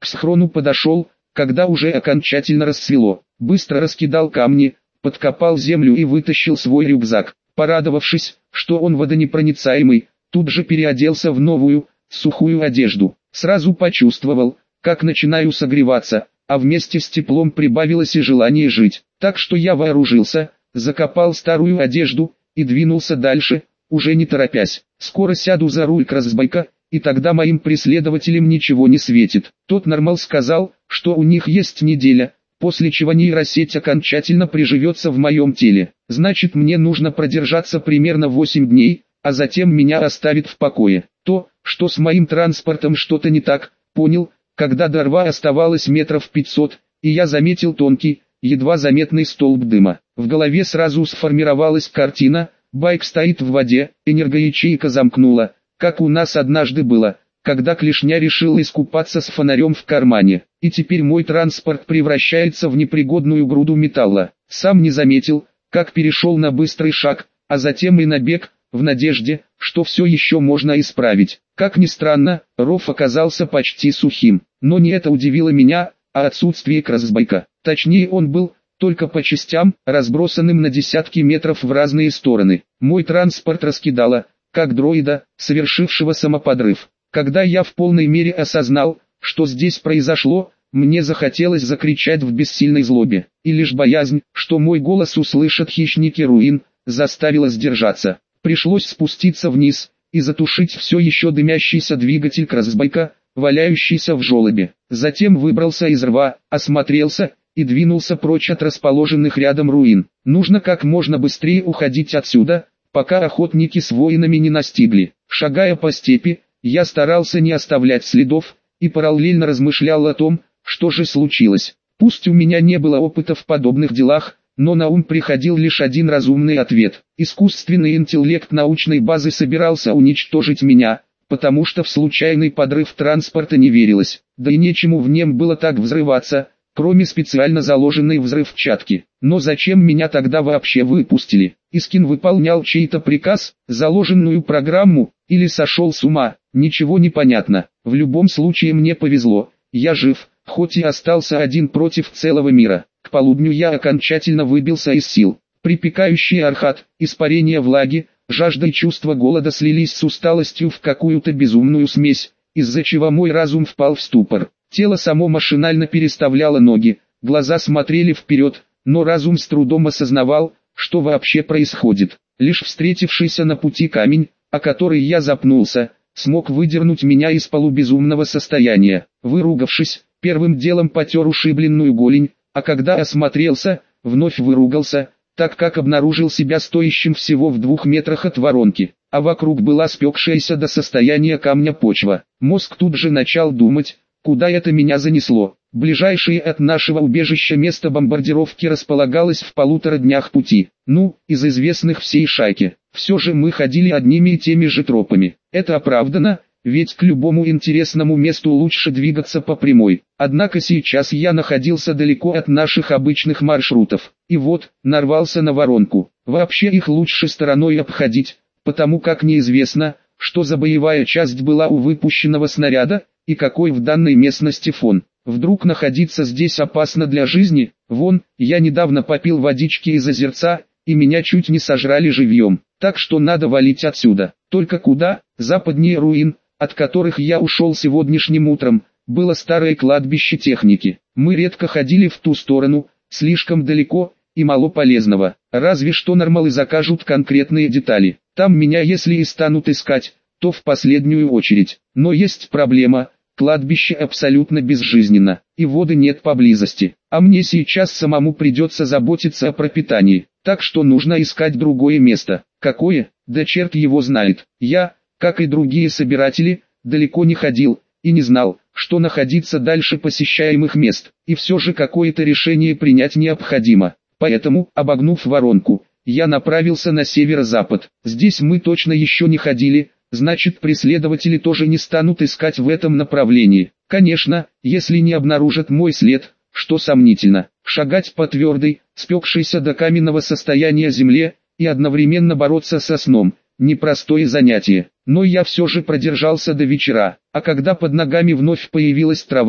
К схрону подошел, когда уже окончательно рассвело. Быстро раскидал камни, подкопал землю и вытащил свой рюкзак. Порадовавшись, что он водонепроницаемый, тут же переоделся в новую, сухую одежду. Сразу почувствовал, как начинаю согреваться, а вместе с теплом прибавилось и желание жить. Так что я вооружился, закопал старую одежду и двинулся дальше, уже не торопясь. Скоро сяду за руль кроссбайка, и тогда моим преследователям ничего не светит. Тот нормал сказал, что у них есть неделя, после чего нейросеть окончательно приживется в моем теле. Значит, мне нужно продержаться примерно 8 дней, а затем меня оставит в покое. То, что с моим транспортом что-то не так, понял, когда до рва оставалось метров 500, и я заметил тонкий, едва заметный столб дыма. В голове сразу сформировалась картина: байк стоит в воде, энергоячейка замкнула, как у нас однажды было, когда клешня решил искупаться с фонарем в кармане, и теперь мой транспорт превращается в непригодную груду металла. Сам не заметил, как перешел на быстрый шаг, а затем и на бег, в надежде, что все еще можно исправить. Как ни странно, ров оказался почти сухим, но не это удивило меня, а отсутствие кроссбайка. Точнее, он был, только по частям, разбросанным на десятки метров в разные стороны. Мой транспорт раскидало, как дроида, совершившего самоподрыв. Когда я в полной мере осознал, что здесь произошло, мне захотелось закричать в бессильной злобе, и лишь боязнь, что мой голос услышат хищники руин, заставила сдержаться. Пришлось спуститься вниз и затушить все еще дымящийся двигатель кроссбайка, валяющийся в желобе. Затем выбрался из рва, осмотрелся и двинулся прочь от расположенных рядом руин. Нужно как можно быстрее уходить отсюда, пока охотники с воинами не настигли. Шагая по степи, я старался не оставлять следов и параллельно размышлял о том, что же случилось. Пусть у меня не было опыта в подобных делах, но на ум приходил лишь один разумный ответ. Искусственный интеллект научной базы собирался уничтожить меня, потому что в случайный подрыв транспорта не верилось, да и нечему в нем было так взрываться, кроме специально заложенной взрывчатки. Но зачем меня тогда вообще выпустили? Искин выполнял чей-то приказ, заложенную программу, или сошел с ума? Ничего не понятно. В любом случае мне повезло, я жив, хоть и остался один против целого мира. К полудню я окончательно выбился из сил. Припекающий архат, испарение влаги, жажда и чувство голода слились с усталостью в какую-то безумную смесь, из-за чего мой разум впал в ступор. Тело само машинально переставляло ноги, глаза смотрели вперед, но разум с трудом осознавал, что вообще происходит. Лишь встретившийся на пути камень, о который я запнулся, смог выдернуть меня из полубезумного состояния. Выругавшись, первым делом потер ушибленную голень, а когда осмотрелся, вновь выругался, так как обнаружил себя стоящим всего в 2 метрах от воронки, а вокруг была спекшаяся до состояния камня почва. Мозг тут же начал думать, куда это меня занесло. Ближайшее от нашего убежища место бомбардировки располагалось в 1,5 днях пути. Из известных всей шайке. Все же мы ходили одними и теми же тропами. Это оправдано, ведь к любому интересному месту лучше двигаться по прямой. Однако сейчас я находился далеко от наших обычных маршрутов. И вот, нарвался на воронку. Вообще их лучше стороной обходить, потому как неизвестно, что за боевая часть была у выпущенного снаряда, и какой в данной местности фон. Вдруг находиться здесь опасно для жизни? Вон, я недавно попил водички из озерца, и меня чуть не сожрали живьем. Так что надо валить отсюда. Только куда? Западнее руин, от которых я ушел сегодняшним утром, было старое кладбище техники. Мы редко ходили в ту сторону, слишком далеко и мало полезного. Разве что нормалы закажут конкретные детали. Там меня если и станут искать, то в последнюю очередь. Но есть проблема. Кладбище абсолютно безжизненно, и воды нет поблизости, а мне сейчас самому придется заботиться о пропитании, так что нужно искать другое место. Какое? Да черт его знает. Я, как и другие собиратели, далеко не ходил, и не знал, что находиться дальше посещаемых мест, и все же какое-то решение принять необходимо. Поэтому, обогнув воронку, я направился на северо-запад. Здесь мы точно еще не ходили, значит преследователи тоже не станут искать в этом направлении. Конечно, если не обнаружат мой след, что сомнительно. Шагать по твердой, спекшейся до каменного состояния земле, и одновременно бороться со сном – непростое занятие. Но я все же продержался до вечера, а когда под ногами вновь появилась трава,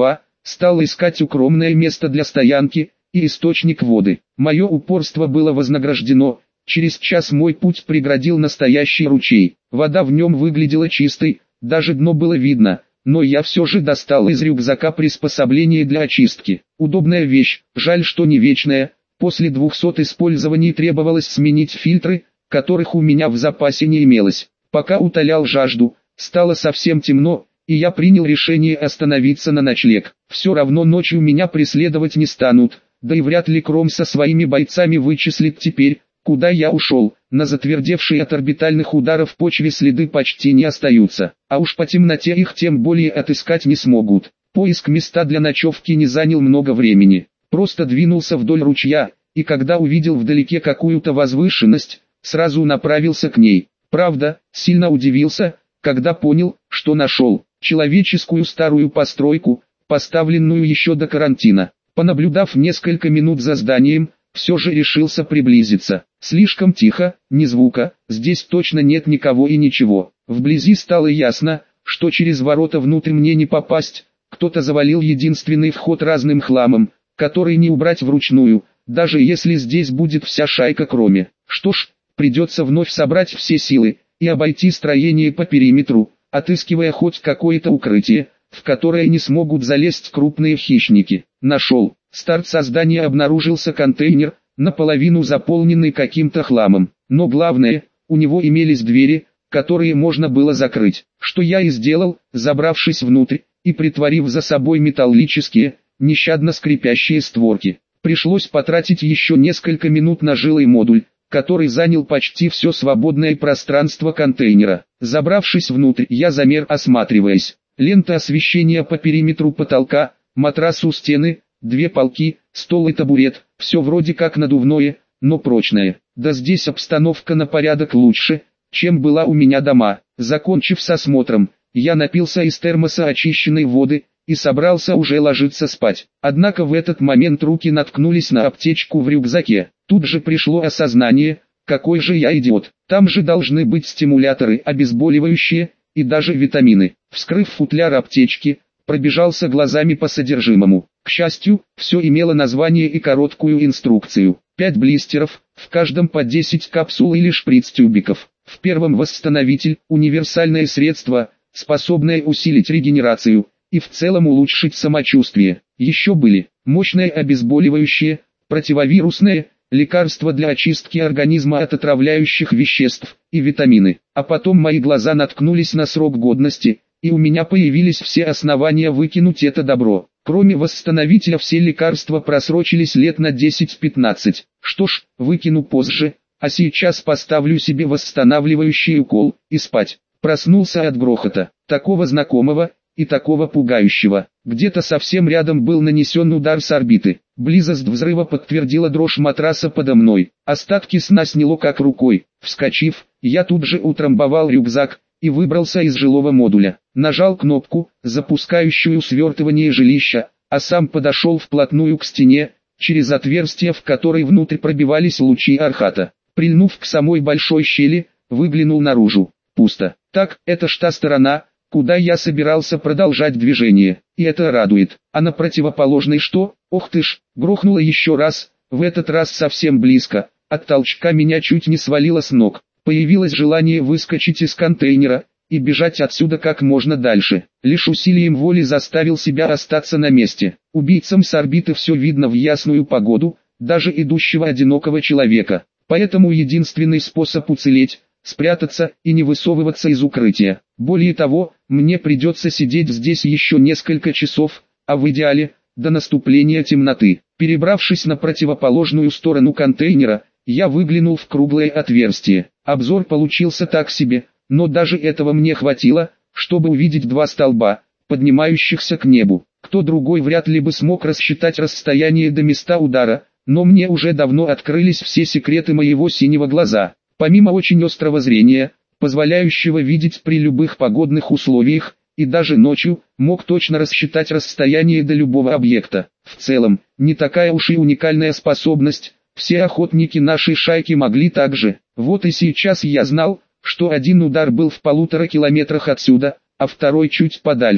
стал искать укромное место для стоянки и источник воды. Мое упорство было вознаграждено. Через час мой путь преградил настоящий ручей. Вода в нем выглядела чистой, даже дно было видно, но я все же достал из рюкзака приспособление для очистки. Удобная вещь, жаль, что не вечная. После 200 использований требовалось сменить фильтры, которых у меня в запасе не имелось. Пока утолял жажду, стало совсем темно, и я принял решение остановиться на ночлег. Все равно ночью меня преследовать не станут, да и вряд ли Кром со своими бойцами вычислит теперь, куда я ушел. На затвердевшей от орбитальных ударов почве следы почти не остаются, а уж по темноте их тем более отыскать не смогут. Поиск места для ночевки не занял много времени. Просто двинулся вдоль ручья, и когда увидел вдалеке какую-то возвышенность, сразу направился к ней. Правда, сильно удивился, когда понял, что нашел человеческую старую постройку, поставленную еще до карантина. Понаблюдав несколько минут за зданием, все же решился приблизиться. Слишком тихо, ни звука, здесь точно нет никого и ничего. Вблизи стало ясно, что через ворота внутрь мне не попасть. Кто-то завалил единственный вход разным хламом, который не убрать вручную, даже если здесь будет вся шайка Кроме. Что ж, придется вновь собрать все силы и обойти строение по периметру, отыскивая хоть какое-то укрытие, в которое не смогут залезть крупные хищники. Нашел. Старт создания обнаружился контейнер, наполовину заполненный каким-то хламом. Но главное, у него имелись двери, которые можно было закрыть. Что я и сделал, забравшись внутрь и притворив за собой металлические, нещадно скрипящие створки. Пришлось потратить еще несколько минут на жилой модуль, который занял почти все свободное пространство контейнера. Забравшись внутрь, я замер, осматриваясь. Лента освещения по периметру потолка, матрас у стены, 2 полки, стол и табурет, все вроде как надувное, но прочное. Да здесь обстановка на порядок лучше, чем была у меня дома. Закончив с осмотром, я напился из термоса очищенной воды и собрался уже ложиться спать. Однако в этот момент руки наткнулись на аптечку в рюкзаке. Тут же пришло осознание, какой же я идиот. Там же должны быть стимуляторы, обезболивающие и даже витамины. Вскрыв футляр аптечки, пробежался глазами по содержимому. К счастью, все имело название и короткую инструкцию. 5 блистеров, в каждом по 10 капсул или шприц-тюбиков. В первом восстановитель, универсальное средство, способное усилить регенерацию и в целом улучшить самочувствие. Еще были мощное обезболивающее, противовирусное, лекарство для очистки организма от отравляющих веществ и витамины. А потом мои глаза наткнулись на срок годности, и у меня появились все основания выкинуть это добро. Кроме восстановителя все лекарства просрочились лет на 10-15. Что ж, выкину позже, а сейчас поставлю себе восстанавливающий укол и спать. Проснулся от грохота, такого знакомого и такого пугающего. Где-то совсем рядом был нанесен удар с орбиты. Близость взрыва подтвердила дрожь матраса подо мной. Остатки сна сняло как рукой. Вскочив, я тут же утрамбовал рюкзак и выбрался из жилого модуля. Нажал кнопку, запускающую свертывание жилища, а сам подошел вплотную к стене, через отверстие в которой внутрь пробивались лучи Архата. Прильнув к самой большой щели, выглянул наружу. Пусто. Так, это ж та сторона, куда я собирался продолжать движение, и это радует. А на противоположной что? Ох ты ж, грохнуло еще раз, в этот раз совсем близко. От толчка меня чуть не свалило с ног. Появилось желание выскочить из контейнера и бежать отсюда как можно дальше. Лишь усилием воли заставил себя остаться на месте. Убийцам с орбиты все видно в ясную погоду, даже идущего одинокого человека. Поэтому единственный способ уцелеть – спрятаться и не высовываться из укрытия. Более того, мне придется сидеть здесь еще несколько часов, а в идеале – до наступления темноты. Перебравшись на противоположную сторону контейнера, я выглянул в круглое отверстие. Обзор получился так себе, но даже этого мне хватило, чтобы увидеть 2 столба, поднимающихся к небу. Кто другой вряд ли бы смог рассчитать расстояние до места удара, но мне уже давно открылись все секреты моего синего глаза. Помимо очень острого зрения, позволяющего видеть при любых погодных условиях, и даже ночью, мог точно рассчитать расстояние до любого объекта. В целом, не такая уж и уникальная способность, все охотники нашей шайки могли так же. Вот и сейчас я знал, что один удар был в 1,5 километрах отсюда, а второй чуть подальше.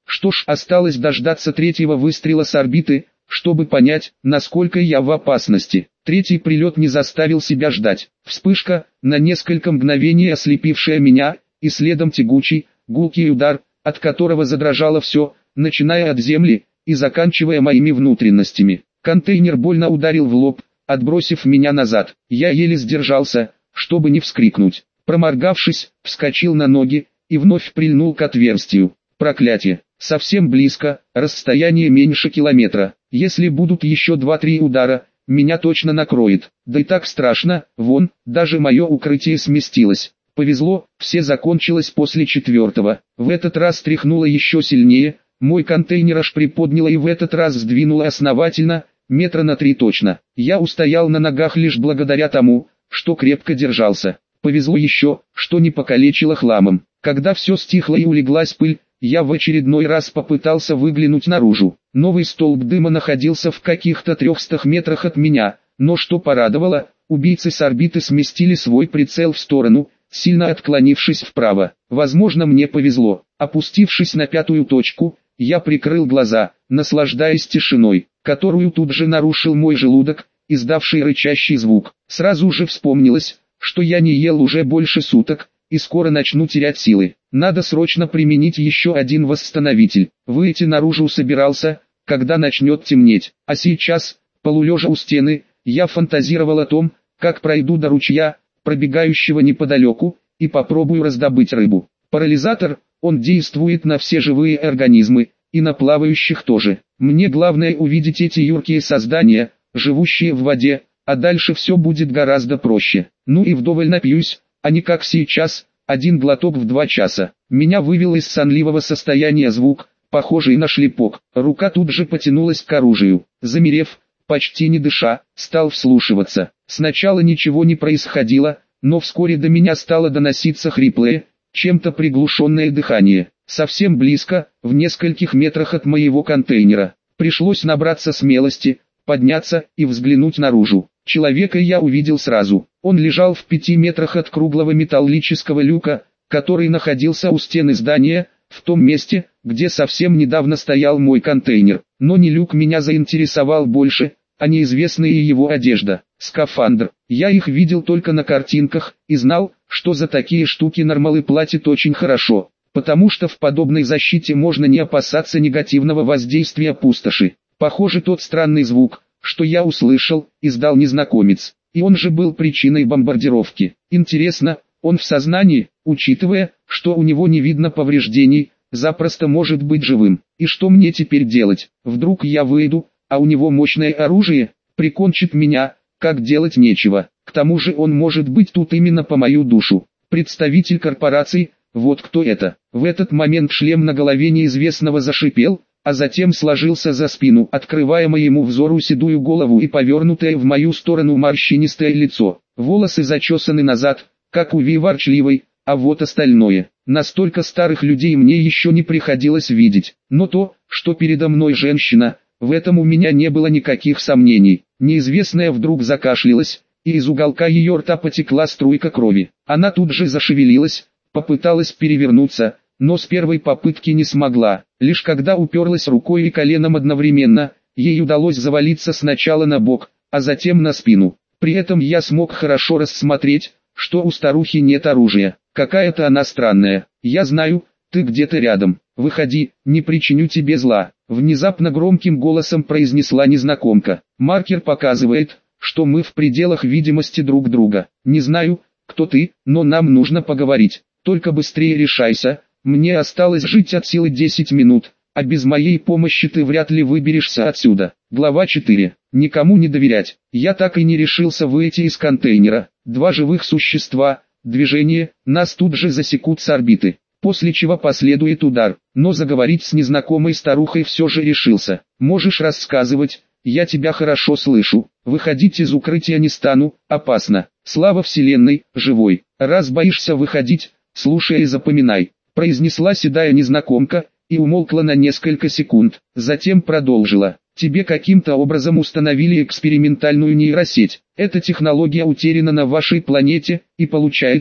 Что ж, осталось дождаться третьего выстрела с орбиты, чтобы понять, насколько я в опасности. Третий прилет не заставил себя ждать. Вспышка, на несколько мгновений ослепившая меня, и следом тягучий, гулкий удар, от которого задрожало все, начиная от земли и заканчивая моими внутренностями. Контейнер больно ударил в лоб, отбросив меня назад. Я еле сдержался, чтобы не вскрикнуть. Проморгавшись, вскочил на ноги и вновь прильнул к отверстию. Проклятие! Совсем близко, расстояние меньше километра. Если будут еще 2-3 удара, меня точно накроет. Да и так страшно, вон, даже мое укрытие сместилось. Повезло, все закончилось после четвертого. В этот раз тряхнуло еще сильнее, мой контейнер аж приподняло и в этот раз сдвинуло основательно, метра на 3 точно. Я устоял на ногах лишь благодаря тому, что крепко держался. Повезло еще, что не покалечило хламом. Когда все стихло и улеглась пыль, я в очередной раз попытался выглянуть наружу. Новый столб дыма находился в каких-то 300 метрах от меня, но что порадовало, убийцы с орбиты сместили свой прицел в сторону, сильно отклонившись вправо. Возможно, мне повезло. Опустившись на 5-ю точку, я прикрыл глаза, наслаждаясь тишиной, которую тут же нарушил мой желудок, издавший рычащий звук. Сразу же вспомнилось, что я не ел уже больше суток, и скоро начну терять силы. Надо срочно применить еще один восстановитель. Выйти наружу собирался, когда начнет темнеть. А сейчас, полулежа у стены, я фантазировал о том, как пройду до ручья, пробегающего неподалеку, и попробую раздобыть рыбу. Парализатор, он действует на все живые организмы, и на плавающих тоже. Мне главное увидеть эти юркие создания, живущие в воде, а дальше все будет гораздо проще. Ну и вдоволь напьюсь, а не как сейчас, 1 глоток в 2 часа. Меня вывел из сонливого состояния звук, похожий на шлепок. Рука тут же потянулась к оружию. Замерев, почти не дыша, стал вслушиваться. Сначала ничего не происходило, но вскоре до меня стало доноситься хриплое, чем-то приглушенное дыхание. Совсем близко, в нескольких метрах от моего контейнера. Пришлось набраться смелости, подняться и взглянуть наружу. Человека я увидел сразу. Он лежал в 5 метрах от круглого металлического люка, который находился у стены здания, в том месте, где совсем недавно стоял мой контейнер. Но не люк меня заинтересовал больше, а неизвестная его одежда, скафандр. Я их видел только на картинках, и знал, что за такие штуки нормалы платят очень хорошо, потому что в подобной защите можно не опасаться негативного воздействия пустоши. Похоже, тот странный звук, что я услышал, издал незнакомец, и он же был причиной бомбардировки. Интересно, он в сознании, учитывая, что у него не видно повреждений, запросто может быть живым. И что мне теперь делать? Вдруг я выйду, а у него мощное оружие, прикончит меня, как делать нечего. К тому же он может быть тут именно по мою душу. Представитель корпорации, вот кто это. В этот момент шлем на голове неизвестного зашипел, а затем сложился за спину, открывая моему взору седую голову и повернутое в мою сторону морщинистое лицо. Волосы зачесаны назад, как у Ви ворчливой, а вот остальное. Настолько старых людей мне еще не приходилось видеть. Но то, что передо мной женщина, в этом у меня не было никаких сомнений. Неизвестная вдруг закашлялась, и из уголка ее рта потекла струйка крови. Она тут же зашевелилась, попыталась перевернуться, но с первой попытки не смогла. Лишь когда уперлась рукой и коленом одновременно, ей удалось завалиться сначала на бок, а затем на спину. При этом я смог хорошо рассмотреть, что у старухи нет оружия. Какая-то она странная. Я знаю, ты где-то рядом. Выходи, не причиню тебе зла. Внезапно громким голосом произнесла незнакомка. Маркер показывает, что мы в пределах видимости друг друга. Не знаю, кто ты, но нам нужно поговорить. Только быстрее решайся. Мне осталось жить от силы 10 минут, а без моей помощи ты вряд ли выберешься отсюда. Глава 4. Никому не доверять. Я так и не решился выйти из контейнера. 2 живых существа, движение, нас тут же засекут с орбиты. После чего последует удар. Но заговорить с незнакомой старухой все же решился. Можешь рассказывать, я тебя хорошо слышу. Выходить из укрытия не стану, опасно. Слава вселенной, живой. Раз боишься выходить, слушай и запоминай. Произнесла седая незнакомка, и умолкла на несколько секунд, затем продолжила. Тебе каким-то образом установили экспериментальную нейросеть. Эта технология утеряна на вашей планете, и получается,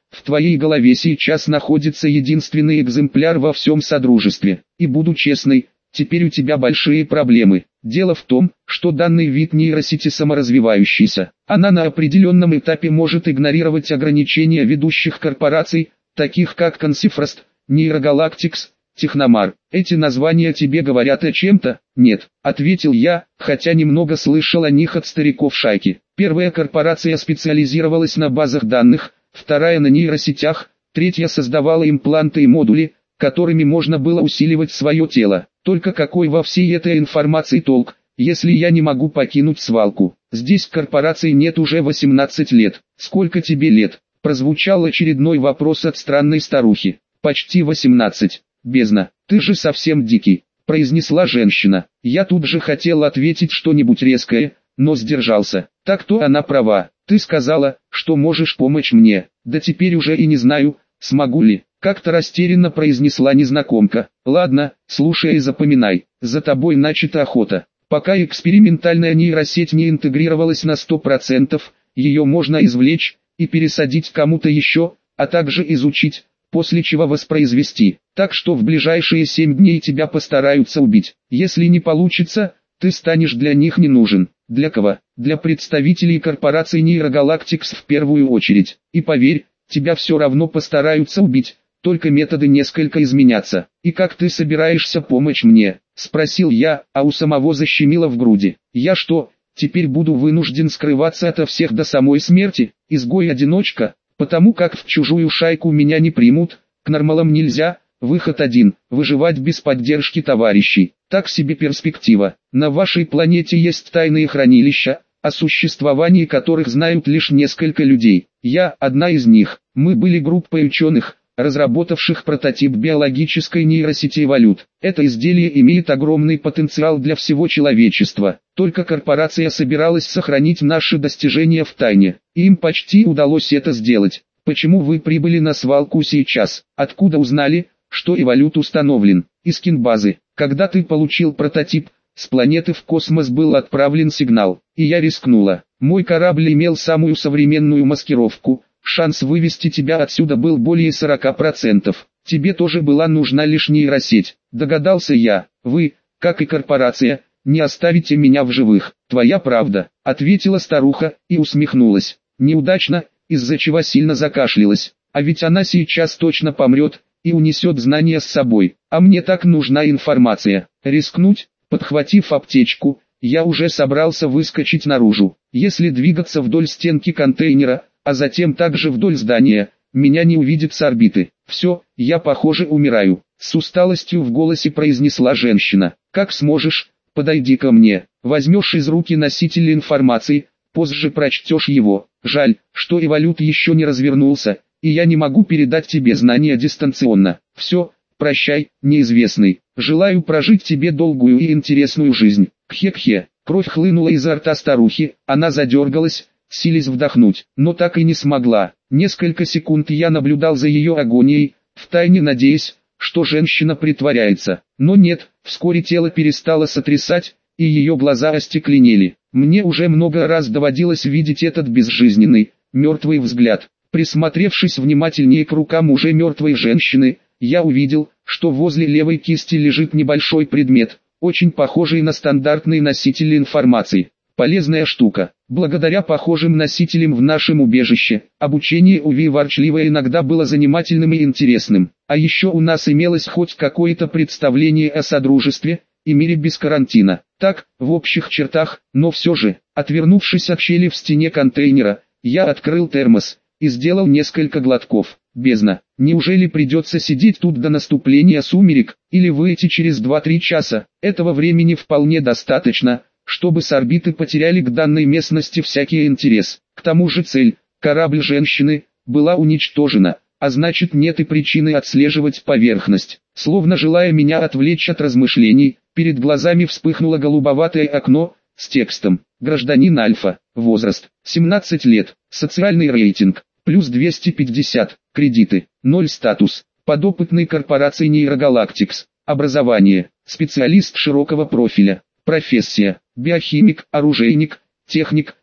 в твоей голове сейчас находится единственный экземпляр во всем Содружестве. И буду честной, теперь у тебя большие проблемы. Дело в том, что данный вид нейросети саморазвивающийся. Она на определенном этапе может игнорировать ограничения ведущих корпораций, таких как Консифрост, Нейрогалактикс, Техномар. Эти названия тебе говорят о чем-то? Нет, ответил я, хотя немного слышал о них от стариков шайки. Первая корпорация специализировалась на базах данных, вторая на нейросетях, третья создавала импланты и модули, которыми можно было усиливать свое тело. Только какой во всей этой информации толк, если я не могу покинуть свалку? Здесь корпорации нет уже 18 лет. Сколько тебе лет? Прозвучал очередной вопрос от странной старухи. Почти 18. Бездна, ты же совсем дикий, произнесла женщина. Я тут же хотел ответить что-нибудь резкое, но сдержался. Так-то она права. Ты сказала, что можешь помочь мне. Да теперь уже и не знаю, смогу ли. Как-то растерянно произнесла незнакомка. Ладно, слушай и запоминай. За тобой начата охота. Пока экспериментальная нейросеть не интегрировалась на 100%, ее можно извлечь и пересадить кому-то еще, а также изучить, после чего воспроизвести. Так что в ближайшие 7 дней тебя постараются убить. Если не получится, ты станешь для них не нужен. Для кого? Для представителей корпорации Нейрогалактикс в первую очередь. И поверь, тебя все равно постараются убить, только методы несколько изменятся. И как ты собираешься помочь мне? Спросил я, а у самого защемило в груди. Я что, теперь буду вынужден скрываться ото всех до самой смерти? Изгой-одиночка? Потому как в чужую шайку меня не примут, к нормалам нельзя, выход один, выживать без поддержки товарищей. Так себе перспектива. На вашей планете есть тайные хранилища, о существовании которых знают лишь несколько людей. Я одна из них. Мы были группой ученых, разработавших прототип биологической нейросети Эволют. Это изделие имеет огромный потенциал для всего человечества. Только корпорация собиралась сохранить наши достижения в тайне. Им почти удалось это сделать. Почему вы прибыли на свалку сейчас? Откуда узнали, что Эволют установлен? Из кинбазы. Когда ты получил прототип, с планеты в космос был отправлен сигнал, и я рискнула. Мой корабль имел самую современную маскировку. Шанс вывести тебя отсюда был более 40%. Тебе тоже была нужна лишь нейросеть. Догадался я. Вы, как и корпорация, не оставите меня в живых. Твоя правда, ответила старуха и усмехнулась. Неудачно, из-за чего сильно закашлялась. А ведь она сейчас точно помрет и унесет знания с собой. А мне так нужна информация. Рискнуть, подхватив аптечку, я уже собрался выскочить наружу. Если двигаться вдоль стенки контейнера, а затем также вдоль здания, меня не увидят с орбиты. Все, я похоже умираю. С усталостью в голосе произнесла женщина. Как сможешь, подойди ко мне. Возьмешь из руки носитель информации, позже прочтешь его. Жаль, что Эволют еще не развернулся, и я не могу передать тебе знания дистанционно. Все, прощай, неизвестный. Желаю прожить тебе долгую и интересную жизнь. Кхе-кхе. Кровь хлынула изо рта старухи, она задергалась, силясь вдохнуть, но так и не смогла. Несколько секунд я наблюдал за ее агонией, втайне надеясь, что женщина притворяется. Но нет, вскоре тело перестало сотрясать, и ее глаза остекленели. Мне уже много раз доводилось видеть этот безжизненный, мертвый взгляд. Присмотревшись внимательнее к рукам уже мертвой женщины, я увидел, что возле левой кисти лежит небольшой предмет, очень похожий на стандартный носитель информации. Полезная штука. Благодаря похожим носителям в нашем убежище, обучение у Ви ворчливо иногда было занимательным и интересным. А еще у нас имелось хоть какое-то представление о содружестве и мире без карантина. Так, в общих чертах, но все же, отвернувшись от щели в стене контейнера, я открыл термос и сделал несколько глотков. Бездна, неужели придется сидеть тут до наступления сумерек, или выйти через 2-3 часа? Этого времени вполне достаточно, чтобы с орбиты потеряли к данной местности всякий интерес. К тому же цель, корабль женщины, была уничтожена, а значит нет и причины отслеживать поверхность. Словно желая меня отвлечь от размышлений, перед глазами вспыхнуло голубоватое окно с текстом «Гражданин Альфа, возраст 17 лет, социальный рейтинг, плюс 250, кредиты, 0 статус, подопытный корпорации Нейрогалактикс, образование, специалист широкого профиля, профессия, биохимик, оружейник, техник,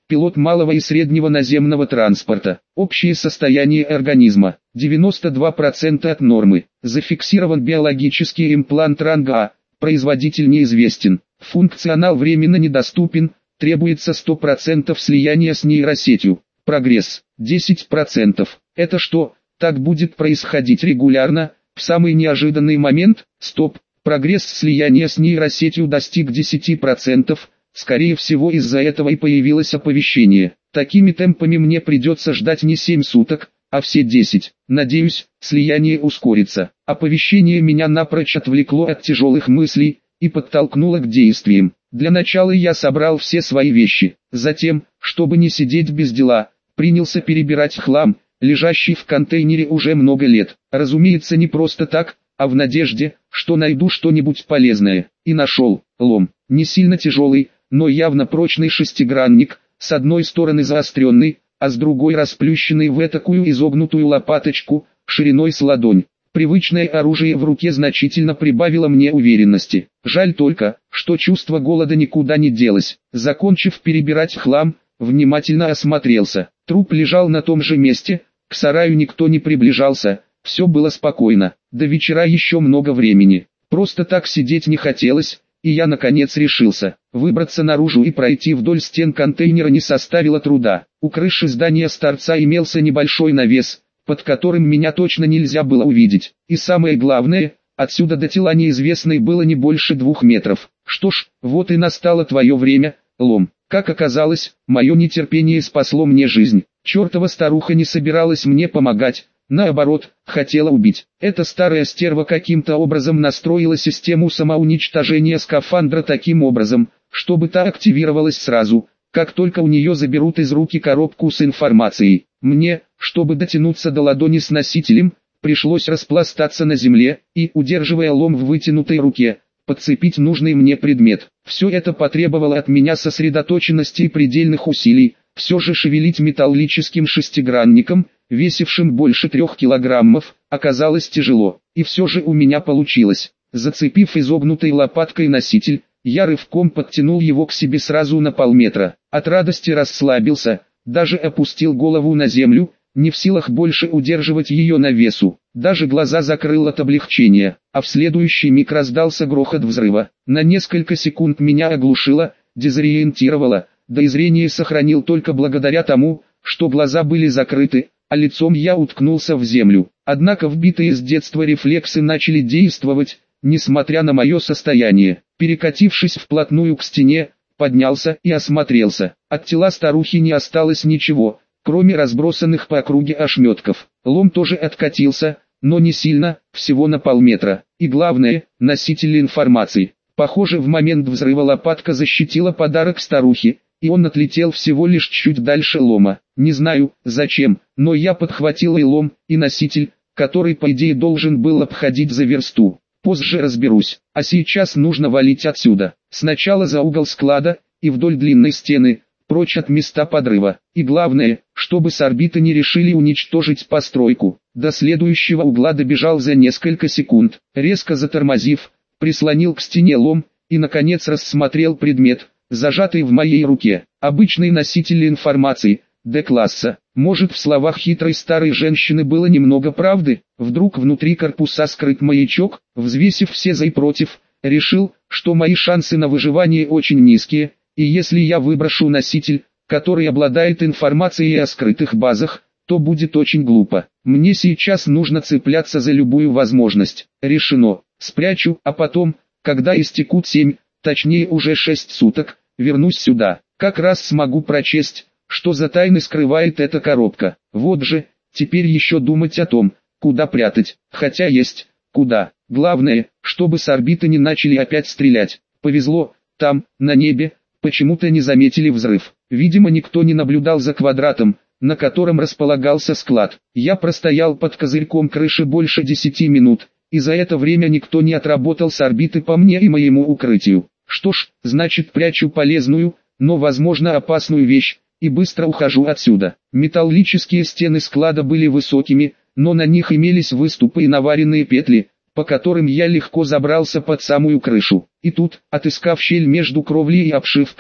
пилот малого и среднего наземного транспорта. Общее состояние организма 92% от нормы. Зафиксирован биологический имплант ранга А. Производитель неизвестен. Функционал временно недоступен. Требуется 100% слияния с нейросетью. Прогресс 10%. Это что, так будет происходить регулярно? В самый неожиданный момент, стоп, прогресс слияния с нейросетью достиг 10%. Скорее всего, из-за этого и появилось оповещение. Такими темпами мне придется ждать не 7 суток, а все 10. Надеюсь, слияние ускорится. Оповещение меня напрочь отвлекло от тяжелых мыслей и подтолкнуло к действиям. Для начала я собрал все свои вещи. Затем, чтобы не сидеть без дела, принялся перебирать хлам, лежащий в контейнере уже много лет. Разумеется, не просто так, а в надежде, что найду что-нибудь полезное. И нашел. Лом. Не сильно тяжелый, но явно прочный шестигранник, с одной стороны заостренный, а с другой расплющенный в этакую изогнутую лопаточку, шириной с ладонь. Привычное оружие в руке значительно прибавило мне уверенности. Жаль только, что чувство голода никуда не делось. Закончив перебирать хлам, внимательно осмотрелся. Труп лежал на том же месте, к сараю никто не приближался, все было спокойно. До вечера еще много времени. Просто так сидеть не хотелось, и я наконец решился. Выбраться наружу и пройти вдоль стен контейнера не составило труда. У крыши здания с торца имелся небольшой навес, под которым меня точно нельзя было увидеть. И самое главное, отсюда до тела неизвестной было не больше 2 метров. Что ж, вот и настало твое время, Лом. Как оказалось, мое нетерпение спасло мне жизнь. Чертова старуха не собиралась мне помогать, наоборот, хотела убить. Эта старая стерва каким-то образом настроила систему самоуничтожения скафандра таким образом, чтобы та активировалась сразу, как только у нее заберут из руки коробку с информацией. Мне, чтобы дотянуться до ладони с носителем, пришлось распластаться на земле и, удерживая лом в вытянутой руке, подцепить нужный мне предмет. Все это потребовало от меня сосредоточенности и предельных усилий. Все же шевелить металлическим шестигранником, весившим больше 3 килограммов, оказалось тяжело. И все же у меня получилось. Зацепив изогнутой лопаткой носитель, я рывком подтянул его к себе сразу на полметра. От радости расслабился, даже опустил голову на землю, не в силах больше удерживать ее на весу. Даже глаза закрыл от облегчения, а в следующий миг раздался грохот взрыва. На несколько секунд меня оглушило, дезориентировало, да и зрение сохранил только благодаря тому, что глаза были закрыты, а лицом я уткнулся в землю. Однако вбитые с детства рефлексы начали действовать, несмотря на мое состояние. Перекатившись вплотную к стене, поднялся и осмотрелся. От тела старухи не осталось ничего, кроме разбросанных по округе ошметков. Лом тоже откатился, но не сильно, всего на полметра. И главное, носитель информации. Похоже, в момент взрыва лопатка защитила подарок старухи, и он отлетел всего лишь чуть дальше лома. Не знаю, зачем, но я подхватил и лом, и носитель, который по идее должен был обходить за версту. Позже разберусь, а сейчас нужно валить отсюда. Сначала за угол склада, и вдоль длинной стены, прочь от места подрыва. И главное, чтобы с орбиты не решили уничтожить постройку. До следующего угла добежал за несколько секунд. Резко затормозив, прислонил к стене лом, и наконец рассмотрел предмет, зажатый в моей руке. Обычный носитель информации, Д-класса. Может, в словах хитрой старой женщины было немного правды? Вдруг внутри корпуса скрыт маячок? Взвесив все за и против, решил, что мои шансы на выживание очень низкие, и если я выброшу носитель, который обладает информацией о скрытых базах, то будет очень глупо. Мне сейчас нужно цепляться за любую возможность. Решено. Спрячу, а потом, когда истекут 7, точнее уже 6 суток, вернусь сюда. Как раз смогу прочесть, что за тайны скрывает эта коробка. Вот же, теперь еще думать о том, куда прятать. Хотя есть, куда. Главное, чтобы с орбиты не начали опять стрелять. Повезло, там, на небе, почему-то не заметили взрыв. Видимо, никто не наблюдал за квадратом, на котором располагался склад. Я простоял под козырьком крыши больше 10 минут, и за это время никто не отработал с орбиты по мне и моему укрытию. Что ж, значит, прячу полезную, но возможно опасную вещь, и быстро ухожу отсюда. Металлические стены склада были высокими, но на них имелись выступы и наваренные петли, по которым я легко забрался под самую крышу. И тут, отыскав щель между кровлей и обшивкой,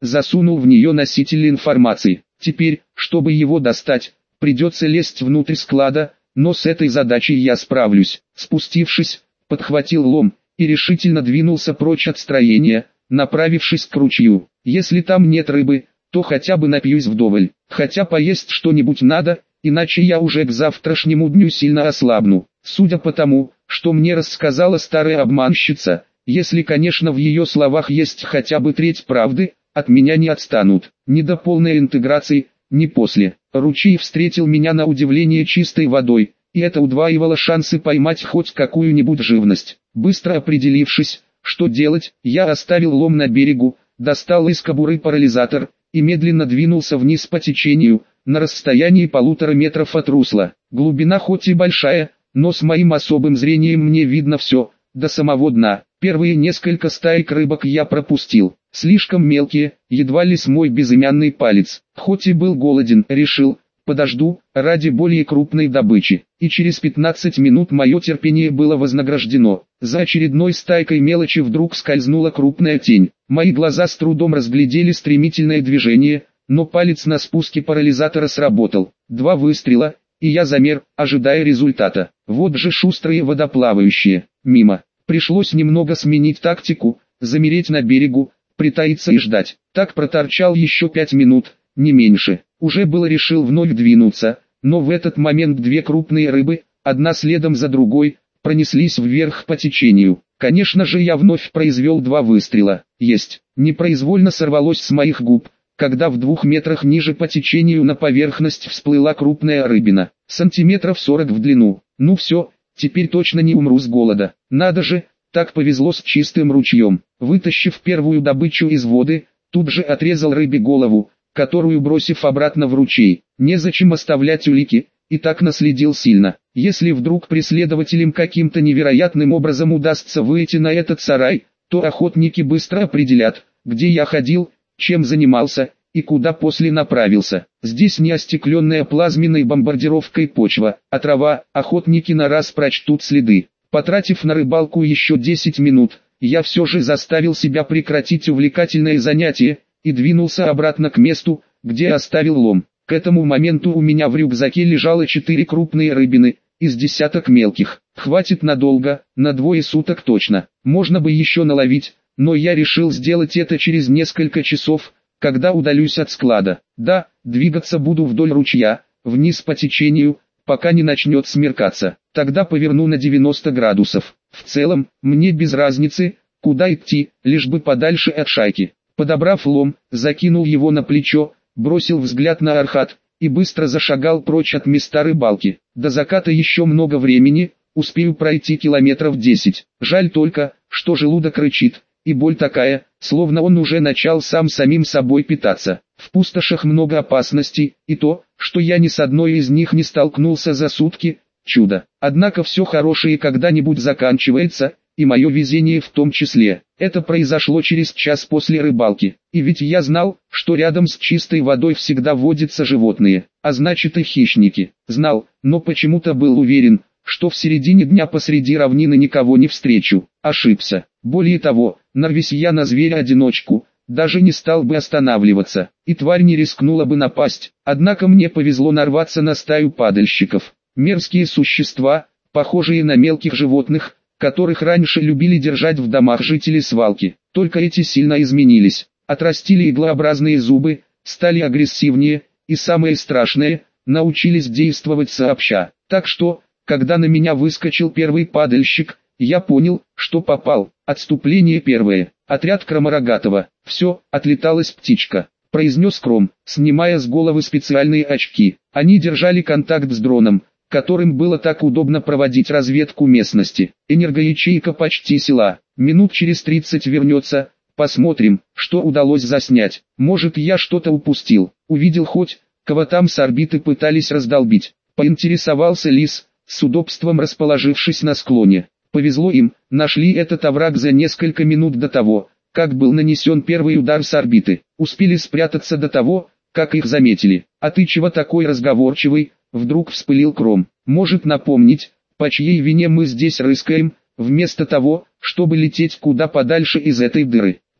засунул в нее носитель информации. Теперь, чтобы его достать, придется лезть внутрь склада, но с этой задачей я справлюсь. Спустившись, подхватил лом и решительно двинулся прочь от строения, направившись к ручью. Если там нет рыбы, то хотя бы напьюсь вдоволь. Хотя поесть что-нибудь надо, иначе я уже к завтрашнему дню сильно ослабну. Судя по тому, что мне рассказала старая обманщица, если, конечно, в ее словах есть хотя бы треть правды, от меня не отстанут. Ни до полной интеграции, ни после. Ручей встретил меня на удивление чистой водой, и это удваивало шансы поймать хоть какую-нибудь живность. Быстро определившись, что делать, я оставил лом на берегу, достал из кобуры парализатор и медленно двинулся вниз по течению, на расстоянии 1,5 метров от русла. Глубина хоть и большая, но с моим особым зрением мне видно все, до самого дна. Первые несколько стаек рыбок я пропустил, слишком мелкие, едва ли с мой безымянный палец. Хоть и был голоден, решил, подожду, ради более крупной добычи. И через 15 минут мое терпение было вознаграждено. За очередной стайкой мелочи вдруг скользнула крупная тень. Мои глаза с трудом разглядели стремительное движение, но палец на спуске парализатора сработал. 2 выстрела, и я замер, ожидая результата. Вот же шустрые водоплавающие. Мимо. Пришлось немного сменить тактику, замереть на берегу, притаиться и ждать. Так проторчал еще 5 минут, не меньше. Уже было решил вновь двинуться, но в этот момент 2 крупные рыбы, одна следом за другой, пронеслись вверх по течению. Конечно же, я вновь произвел 2 выстрела. Есть. Непроизвольно сорвалось с моих губ, когда в 2 метрах ниже по течению на поверхность всплыла крупная рыбина, сантиметров 40 в длину. Ну все, теперь точно не умру с голода. Надо же, так повезло с чистым ручьем. Вытащив первую добычу из воды, тут же отрезал рыбе голову, которую бросив обратно в ручей. Незачем оставлять улики, и так наследил сильно. Если вдруг преследователям каким-то невероятным образом удастся выйти на этот сарай, то охотники быстро определят, где я ходил, чем занимался и куда после направился. Здесь не остекленная плазменной бомбардировкой почва, а трава, охотники на раз прочтут следы. Потратив на рыбалку еще 10 минут, я все же заставил себя прекратить увлекательное занятие и двинулся обратно к месту, где оставил лом. К этому моменту у меня в рюкзаке лежало 4 крупные рыбины, из десяток мелких. Хватит надолго, на 2 суток точно. Можно бы еще наловить, но я решил сделать это через несколько часов, когда удалюсь от склада. Да, двигаться буду вдоль ручья, вниз по течению, пока не начнет смеркаться. Тогда поверну на 90 градусов. В целом, мне без разницы, куда идти, лишь бы подальше от шайки. Подобрав лом, закинул его на плечо, бросил взгляд на Архат и быстро зашагал прочь от места рыбалки. До заката еще много времени, успею пройти километров 10. Жаль только, что желудок рычит, и боль такая, словно он уже начал самим собой питаться. В пустошах много опасностей, и то, что я ни с одной из них не столкнулся за сутки, чудо. Однако все хорошее когда-нибудь заканчивается, и мое везение в том числе. Это произошло через час после рыбалки. И ведь я знал, что рядом с чистой водой всегда водятся животные, а значит и хищники. Знал, но почему-то был уверен, что в середине дня посреди равнины никого не встречу. Ошибся. Более того, нарвись я на зверя-одиночку, даже не стал бы останавливаться, и тварь не рискнула бы напасть. Однако мне повезло нарваться на стаю падальщиков. Мерзкие существа, похожие на мелких животных, которых раньше любили держать в домах жители свалки. Только эти сильно изменились, отрастили иглообразные зубы, стали агрессивнее, и самое страшное, научились действовать сообща. Так что, когда на меня выскочил первый падальщик, я понял, что попал. Отступление первое. Отряд Кроморогатого. Все, отлеталась птичка, произнес Кром, снимая с головы специальные очки. Они держали контакт с дроном, которым было так удобно проводить разведку местности. Энергоячейка почти села. Минут через 30 вернется. Посмотрим, что удалось заснять. Может, я что-то упустил. Увидел хоть, кого там с орбиты пытались раздолбить. Поинтересовался Лис, с удобством расположившись на склоне. Повезло им, нашли этот овраг за несколько минут до того, как был нанесен первый удар с орбиты. Успели спрятаться до того, как их заметили. А ты чего такой разговорчивый? Вдруг вспылил Кром. Может напомнить, по чьей вине мы здесь рыскаем, вместо того, чтобы лететь куда подальше из этой дыры.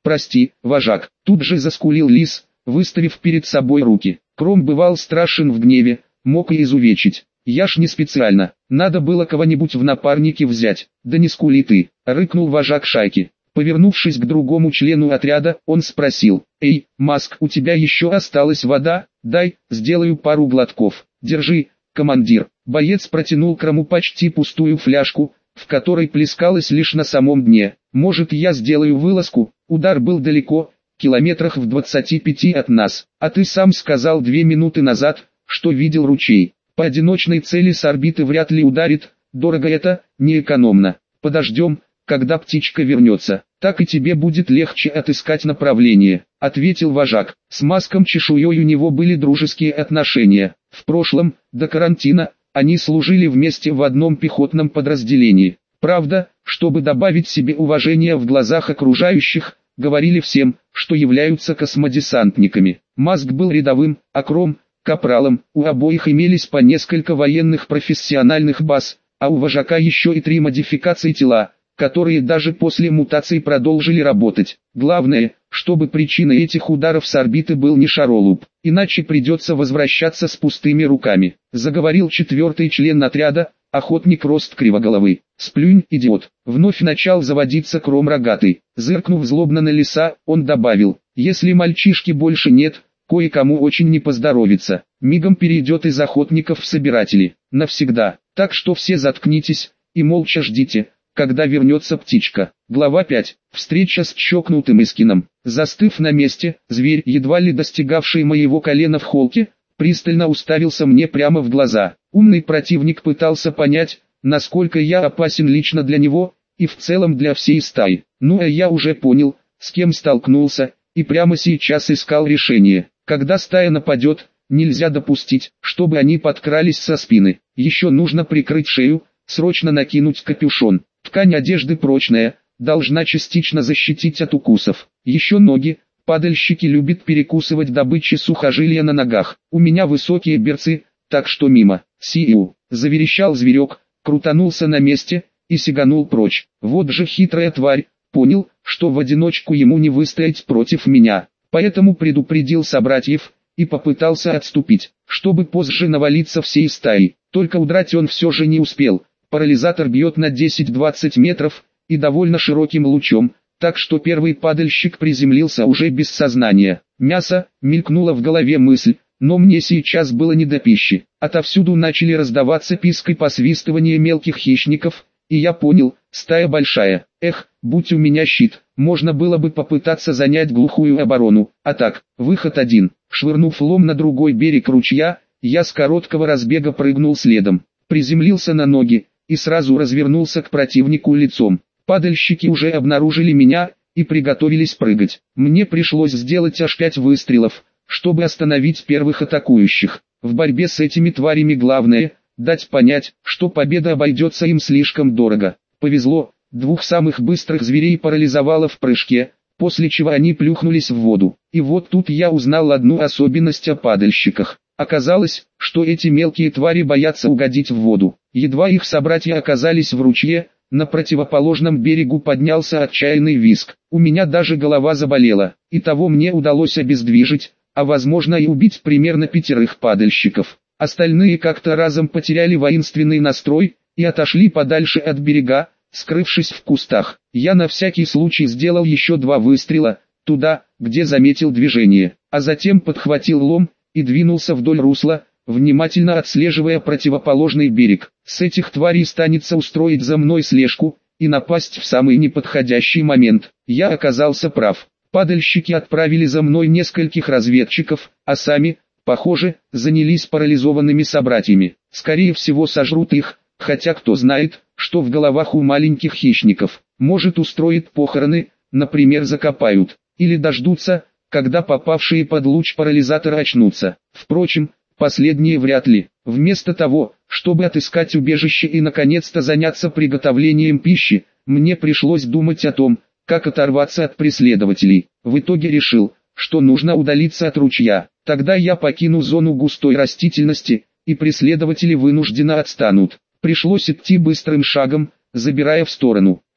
«Прости, вожак», тут же заскулил лис, выставив перед собой руки. Кром бывал страшен в гневе, мог и изувечить. «Я ж не специально, надо было кого-нибудь в напарники взять, да не скули ты», — рыкнул вожак шайки. Повернувшись к другому члену отряда, он спросил: «Эй, Маск, у тебя еще осталась вода? Дай, сделаю пару глотков». «Держи, командир». Боец протянул Крому почти пустую фляжку, в которой плескалось лишь на самом дне. «Может, я сделаю вылазку?» Удар был далеко, километрах в 25 от нас. «А ты сам сказал 2 минуты назад, что видел ручей. По одиночной цели с орбиты вряд ли ударит, дорого это, неэкономно. Подождем, когда птичка вернется, так и тебе будет легче отыскать направление», — ответил вожак. С Маском Чешуей у него были дружеские отношения. В прошлом, до карантина, они служили вместе в одном пехотном подразделении. Правда, чтобы добавить себе уважения в глазах окружающих, говорили всем, что являются космодесантниками. Маск был рядовым, а Кром — капралом. У обоих имелись по несколько военных профессиональных баз, а у вожака еще и 3 модификации тела, которые даже после мутаций продолжили работать. Главное, чтобы причиной этих ударов с орбиты был не шаролуп, иначе придется возвращаться с пустыми руками. Заговорил 4-й член отряда, охотник Рост Кривоголовый. «Сплюнь, идиот!» Вновь начал заводиться Кром Рогатый. Зыркнув злобно на лиса, он добавил: «Если мальчишки больше нет, кое-кому очень не поздоровится. Мигом перейдет из охотников в собиратели. Навсегда. Так что все заткнитесь и молча ждите, когда вернется птичка». Глава 5. Встреча с чокнутым Искином. Застыв на месте, зверь, едва ли достигавший моего колена в холке, пристально уставился мне прямо в глаза. Умный противник пытался понять, насколько я опасен лично для него, и в целом для всей стаи. Ну а я уже понял, с кем столкнулся, и прямо сейчас искал решение. Когда стая нападет, нельзя допустить, чтобы они подкрались со спины. Еще нужно прикрыть шею, срочно накинуть капюшон. Ткань одежды прочная, должна частично защитить от укусов. Еще ноги. Падальщики любят перекусывать добычи сухожилия на ногах. У меня высокие берцы, так что мимо. «Сиу!» — заверещал зверек, крутанулся на месте и сиганул прочь. Вот же хитрая тварь, понял, что в одиночку ему не выстоять против меня. Поэтому предупредил собратьев и попытался отступить, чтобы позже навалиться всей стаей. Только удрать он все же не успел. Парализатор бьет на 10-20 метров и довольно широким лучом, так что первый падальщик приземлился уже без сознания. «Мясо», — мелькнула в голове мысль, но мне сейчас было не до пищи. Отовсюду начали раздаваться писк и посвистывание мелких хищников, и я понял, стая большая. Эх, будь у меня щит, можно было бы попытаться занять глухую оборону. А так, выход один. Швырнув лом на другой берег ручья, я с короткого разбега прыгнул следом. Приземлился на ноги и сразу развернулся к противнику лицом. Падальщики уже обнаружили меня и приготовились прыгать. Мне пришлось сделать аж 5 выстрелов, чтобы остановить первых атакующих. В борьбе с этими тварями главное — дать понять, что победа обойдется им слишком дорого. Повезло, 2 самых быстрых зверей парализовало в прыжке, после чего они плюхнулись в воду. И вот тут я узнал одну особенность о падальщиках. Оказалось, что эти мелкие твари боятся угодить в воду. Едва их собратья оказались в ручье, на противоположном берегу поднялся отчаянный визг. У меня даже голова заболела. И того мне удалось обездвижить, а возможно и убить примерно 5 падальщиков. Остальные как-то разом потеряли воинственный настрой и отошли подальше от берега, скрывшись в кустах. Я на всякий случай сделал еще 2 выстрела, туда, где заметил движение, а затем подхватил лом и двинулся вдоль русла, внимательно отслеживая противоположный берег. С этих тварей станется устроить за мной слежку и напасть в самый неподходящий момент. Я оказался прав. Падальщики отправили за мной нескольких разведчиков, а сами, похоже, занялись парализованными собратьями. Скорее всего сожрут их, хотя кто знает, что в головах у маленьких хищников. Может, устроят похороны, например, закопают, или дождутся, когда попавшие под луч парализатора очнутся. Впрочем, последнее вряд ли. Вместо того, чтобы отыскать убежище и наконец-то заняться приготовлением пищи, мне пришлось думать о том, как оторваться от преследователей. В итоге решил, что нужно удалиться от ручья. Тогда я покину зону густой растительности, и преследователи вынужденно отстанут. Пришлось идти быстрым шагом, забирая в сторону.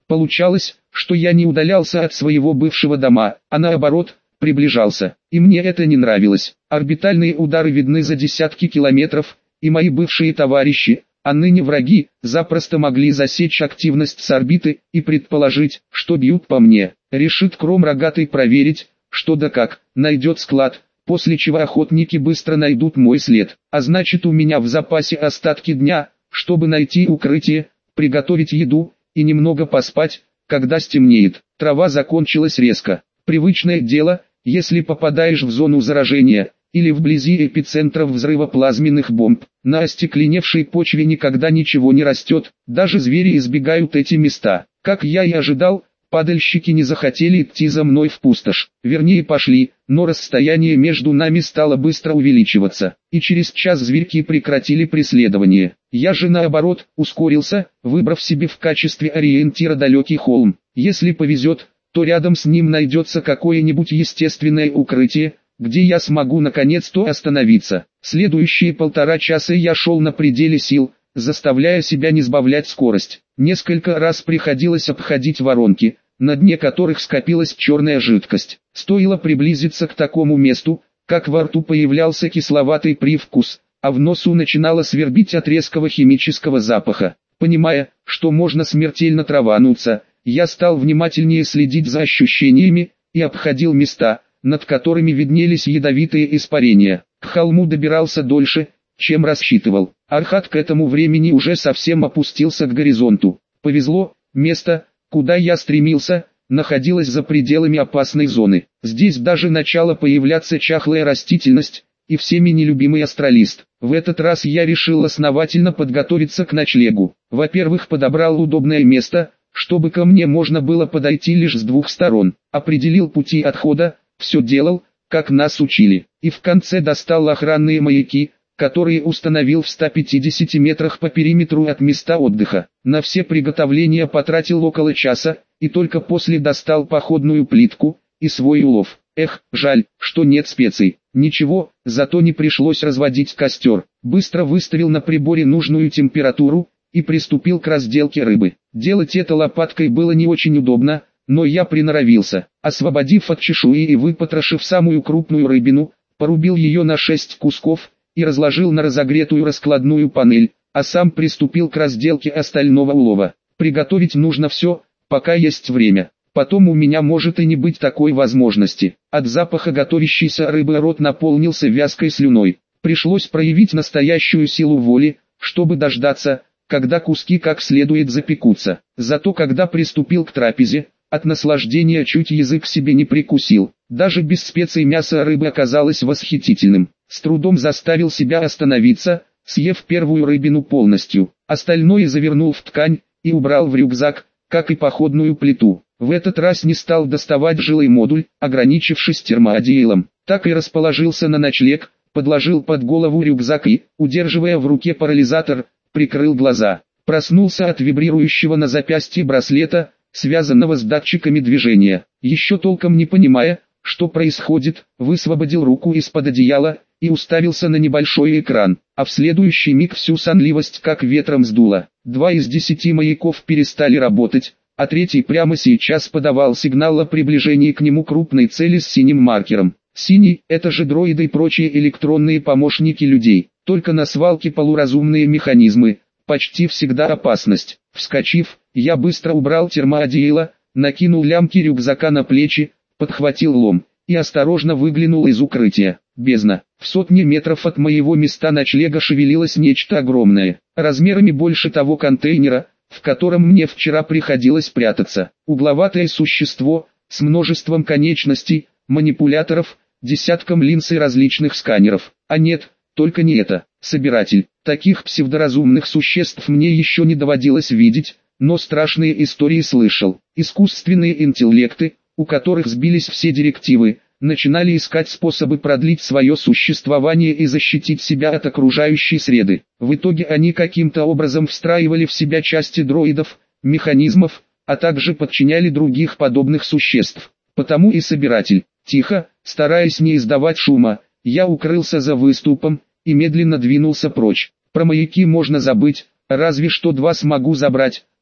Получалось, что я не удалялся от своего бывшего дома, а наоборот, приближался. И мне это не нравилось. Орбитальные удары видны за десятки километров, и мои бывшие товарищи, а ныне враги, запросто могли засечь активность с орбиты и предположить, что бьют по мне. Решит Кром Рогатый проверить, что да как, найдет склад, после чего охотники быстро найдут мой след. А значит, у меня в запасе остатки дня, чтобы найти укрытие, приготовить еду и немного поспать, когда стемнеет. Трава закончилась резко. Привычное дело, если попадаешь в зону заражения или вблизи эпицентров взрыва плазменных бомб. На остекленевшей почве никогда ничего не растет, даже звери избегают эти места. Как я и ожидал, падальщики не захотели идти за мной в пустошь. Вернее, пошли, но расстояние между нами стало быстро увеличиваться, и через час зверьки прекратили преследование. Я же наоборот, ускорился, выбрав себе в качестве ориентира далекий холм. Если повезет, то рядом с ним найдется какое-нибудь естественное укрытие, где я смогу наконец-то остановиться. Следующие 1,5 часа я шел на пределе сил, заставляя себя не сбавлять скорость. Несколько раз приходилось обходить воронки, на дне которых скопилась черная жидкость. Стоило приблизиться к такому месту, как во рту появлялся кисловатый привкус, а в носу начинало свербить от резкого химического запаха. Понимая, что можно смертельно травануться, я стал внимательнее следить за ощущениями и обходил места, над которыми виднелись ядовитые испарения. К холму добирался дольше, чем рассчитывал. Архат к этому времени уже совсем опустился к горизонту. Повезло, место, куда я стремился, находилось за пределами опасной зоны. Здесь даже начала появляться чахлая растительность и всеми нелюбимый астролист. В этот раз я решил основательно подготовиться к ночлегу. Во-первых, подобрал удобное место, чтобы ко мне можно было подойти лишь с двух сторон. Определил пути отхода, все делал, как нас учили. И в конце достал охранные маяки, которые установил в 150 метрах по периметру от места отдыха. На все приготовления потратил около часа, и только после достал походную плитку и свой улов. Эх, жаль, что нет специй. Ничего, зато не пришлось разводить костер. Быстро выставил на приборе нужную температуру и приступил к разделке рыбы. Делать это лопаткой было не очень удобно, но я приноровился. Освободив от чешуи и выпотрошив самую крупную рыбину, порубил ее на 6 кусков и разложил на разогретую раскладную панель, а сам приступил к разделке остального улова. Приготовить нужно все, пока есть время. Потом у меня может и не быть такой возможности. От запаха готовящейся рыбы рот наполнился вязкой слюной. Пришлось проявить настоящую силу воли, чтобы дождаться, когда куски как следует запекутся. Зато когда приступил к трапезе, от наслаждения чуть язык себе не прикусил. Даже без специй мясо рыбы оказалось восхитительным. С трудом заставил себя остановиться, съев первую рыбину полностью. Остальное завернул в ткань и убрал в рюкзак, как и походную плиту. В этот раз не стал доставать жилой модуль, ограничившись термоодеялом. Так и расположился на ночлег, подложил под голову рюкзак и, удерживая в руке парализатор, прикрыл глаза. Проснулся от вибрирующего на запястье браслета, связанного с датчиками движения. Еще толком не понимая, что происходит, высвободил руку из-под одеяла и уставился на небольшой экран, а в следующий миг всю сонливость как ветром сдуло. 2 из 10 маяков перестали работать, а третий прямо сейчас подавал сигнал о приближении к нему крупной цели с синим маркером. Синий – это же дроиды и прочие электронные помощники людей, только на свалке полуразумные механизмы, почти всегда опасность. Вскочив, я быстро убрал термоодеяло, накинул лямки рюкзака на плечи, подхватил лом и осторожно выглянул из укрытия. Бездна. В сотне метров от моего места ночлега шевелилось нечто огромное, размерами больше того контейнера, в котором мне вчера приходилось прятаться. Угловатое существо, с множеством конечностей, манипуляторов, десятком линз и различных сканеров. А нет, только не это. Собиратель. Таких псевдоразумных существ мне еще не доводилось видеть, но страшные истории слышал. Искусственные интеллекты, у которых сбились все директивы, начинали искать способы продлить свое существование и защитить себя от окружающей среды. В итоге они каким-то образом встраивали в себя части дроидов, механизмов, а также подчиняли других подобных существ. Потому и собиратель. Тихо, стараясь не издавать шума, я укрылся за выступом и медленно двинулся прочь. Про маяки можно забыть, разве что 2 смогу забрать,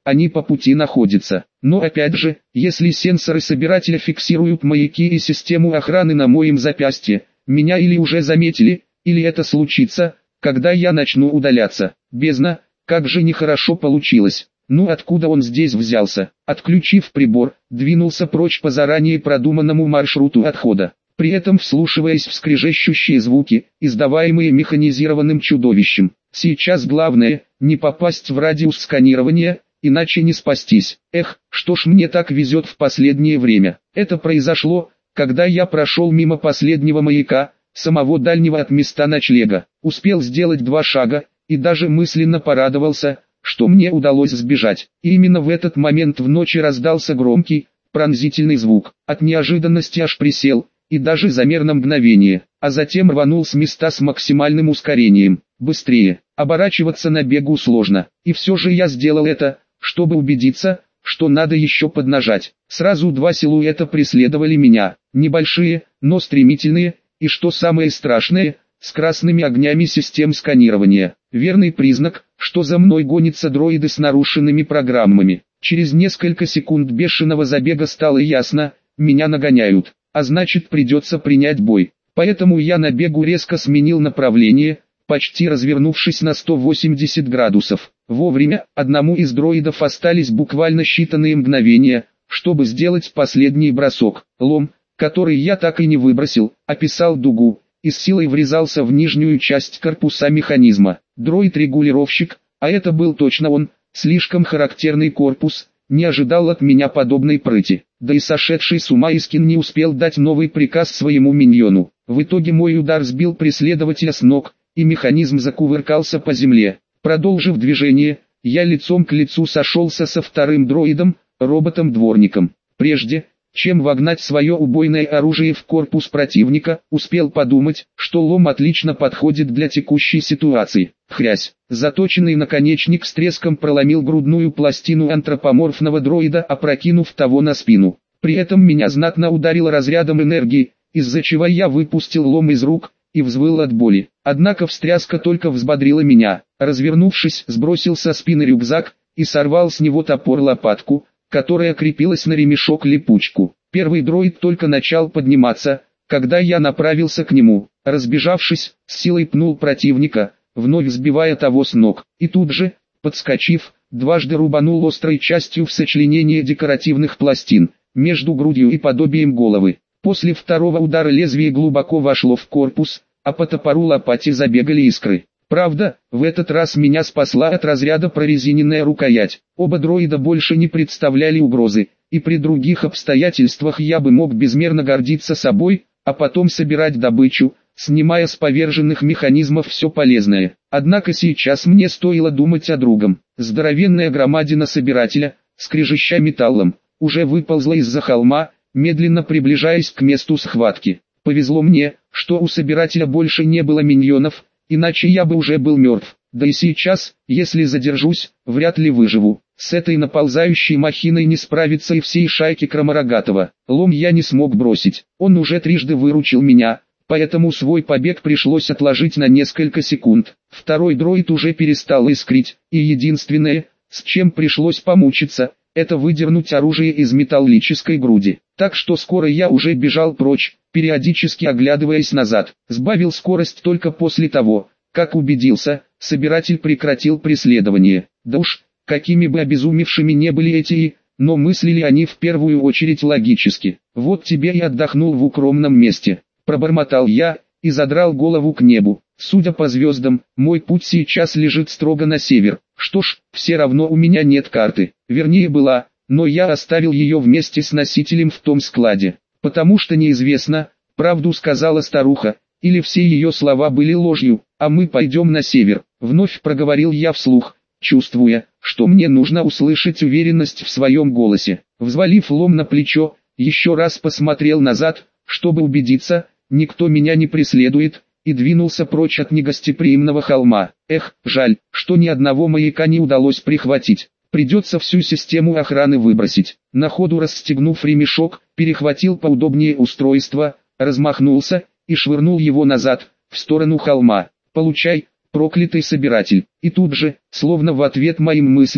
они по пути находятся. Но опять же, если сенсоры собирателя фиксируют маяки и систему охраны на моем запястье, меня или уже заметили, или это случится, когда я начну удаляться. Бездна, как же нехорошо получилось. Ну откуда он здесь взялся? Отключив прибор, двинулся прочь по заранее продуманному маршруту отхода, при этом вслушиваясь в скрежещущие звуки, издаваемые механизированным чудовищем. Сейчас главное, не попасть в радиус сканирования, иначе не спастись. Эх, что ж мне так везет в последнее время. Это произошло, когда я прошел мимо последнего маяка, самого дальнего от места ночлега. Успел сделать 2 шага, и даже мысленно порадовался, что мне удалось сбежать. И именно в этот момент в ночи раздался громкий, пронзительный звук. От неожиданности аж присел, и даже замер на мгновение, а затем рванул с места с максимальным ускорением. Быстрее, оборачиваться на бегу сложно, и все же я сделал это, чтобы убедиться, что надо еще поднажать. Сразу 2 силуэта преследовали меня, небольшие, но стремительные, и что самое страшное, с красными огнями систем сканирования. Верный признак, что за мной гонятся дроиды с нарушенными программами. Через несколько секунд бешеного забега стало ясно, меня нагоняют, а значит придется принять бой. Поэтому я на бегу резко сменил направление, почти развернувшись на 180 градусов. Вовремя, одному из дроидов остались буквально считанные мгновения, чтобы сделать последний бросок. Лом, который я так и не выбросил, описал дугу, и с силой врезался в нижнюю часть корпуса механизма. Дроид-регулировщик, а это был точно он, слишком характерный корпус, не ожидал от меня подобной прыти. Да и сошедший с ума Искин не успел дать новый приказ своему миньону. В итоге мой удар сбил преследователя с ног, и механизм закувыркался по земле. Продолжив движение, я лицом к лицу сошелся со вторым дроидом, роботом-дворником. Прежде, чем вогнать свое убойное оружие в корпус противника, успел подумать, что лом отлично подходит для текущей ситуации. Хрясь, заточенный наконечник с треском проломил грудную пластину антропоморфного дроида, опрокинув того на спину. При этом меня знатно ударило разрядом энергии, из-за чего я выпустил лом из рук и взвыл от боли. Однако встряска только взбодрила меня. Развернувшись, сбросил со спины рюкзак и сорвал с него топор-лопатку, которая крепилась на ремешок-липучку. Первый дроид только начал подниматься, когда я направился к нему. Разбежавшись, с силой пнул противника, вновь сбивая того с ног, и тут же, подскочив, дважды рубанул острой частью в сочленение декоративных пластин, между грудью и подобием головы. После второго удара лезвие глубоко вошло в корпус, а по топору лопате забегали искры. Правда, в этот раз меня спасла от разряда прорезиненная рукоять. Оба дроида больше не представляли угрозы, и при других обстоятельствах я бы мог безмерно гордиться собой, а потом собирать добычу, снимая с поверженных механизмов все полезное. Однако сейчас мне стоило думать о другом. Здоровенная громадина собирателя, скрежеща металлом, уже выползла из-за холма, медленно приближаясь к месту схватки. Повезло мне, что у собирателя больше не было миньонов, иначе я бы уже был мертв. Да и сейчас, если задержусь, вряд ли выживу. С этой наползающей махиной не справится и всей шайки Крамарогатова. Лом я не смог бросить, он уже трижды выручил меня, поэтому свой побег пришлось отложить на несколько секунд. Второй дроид уже перестал искрить, и единственное, с чем пришлось помучиться, это выдернуть оружие из металлической груди. Так что скоро я уже бежал прочь, периодически оглядываясь назад. Сбавил скорость только после того, как убедился, собиратель прекратил преследование. Да уж, какими бы обезумевшими не были эти, но мыслили они в первую очередь логически. Вот тебе и отдохнул в укромном месте, пробормотал я, и задрал голову к небу. Судя по звездам, мой путь сейчас лежит строго на север. Что ж, все равно у меня нет карты. Вернее была, но я оставил ее вместе с носителем в том складе. Потому что неизвестно, правду сказала старуха, или все ее слова были ложью, а мы пойдем на север. Вновь проговорил я вслух, чувствуя, что мне нужно услышать уверенность в своем голосе. Взвалив лом на плечо, еще раз посмотрел назад, чтобы убедиться, никто меня не преследует, и двинулся прочь от негостеприимного холма. Эх, жаль, что ни одного маяка не удалось прихватить. Придется всю систему охраны выбросить. На ходу расстегнув ремешок, перехватил поудобнее устройство, размахнулся и швырнул его назад, в сторону холма. Получай, проклятый собиратель. И тут же, словно в ответ моим мыслям,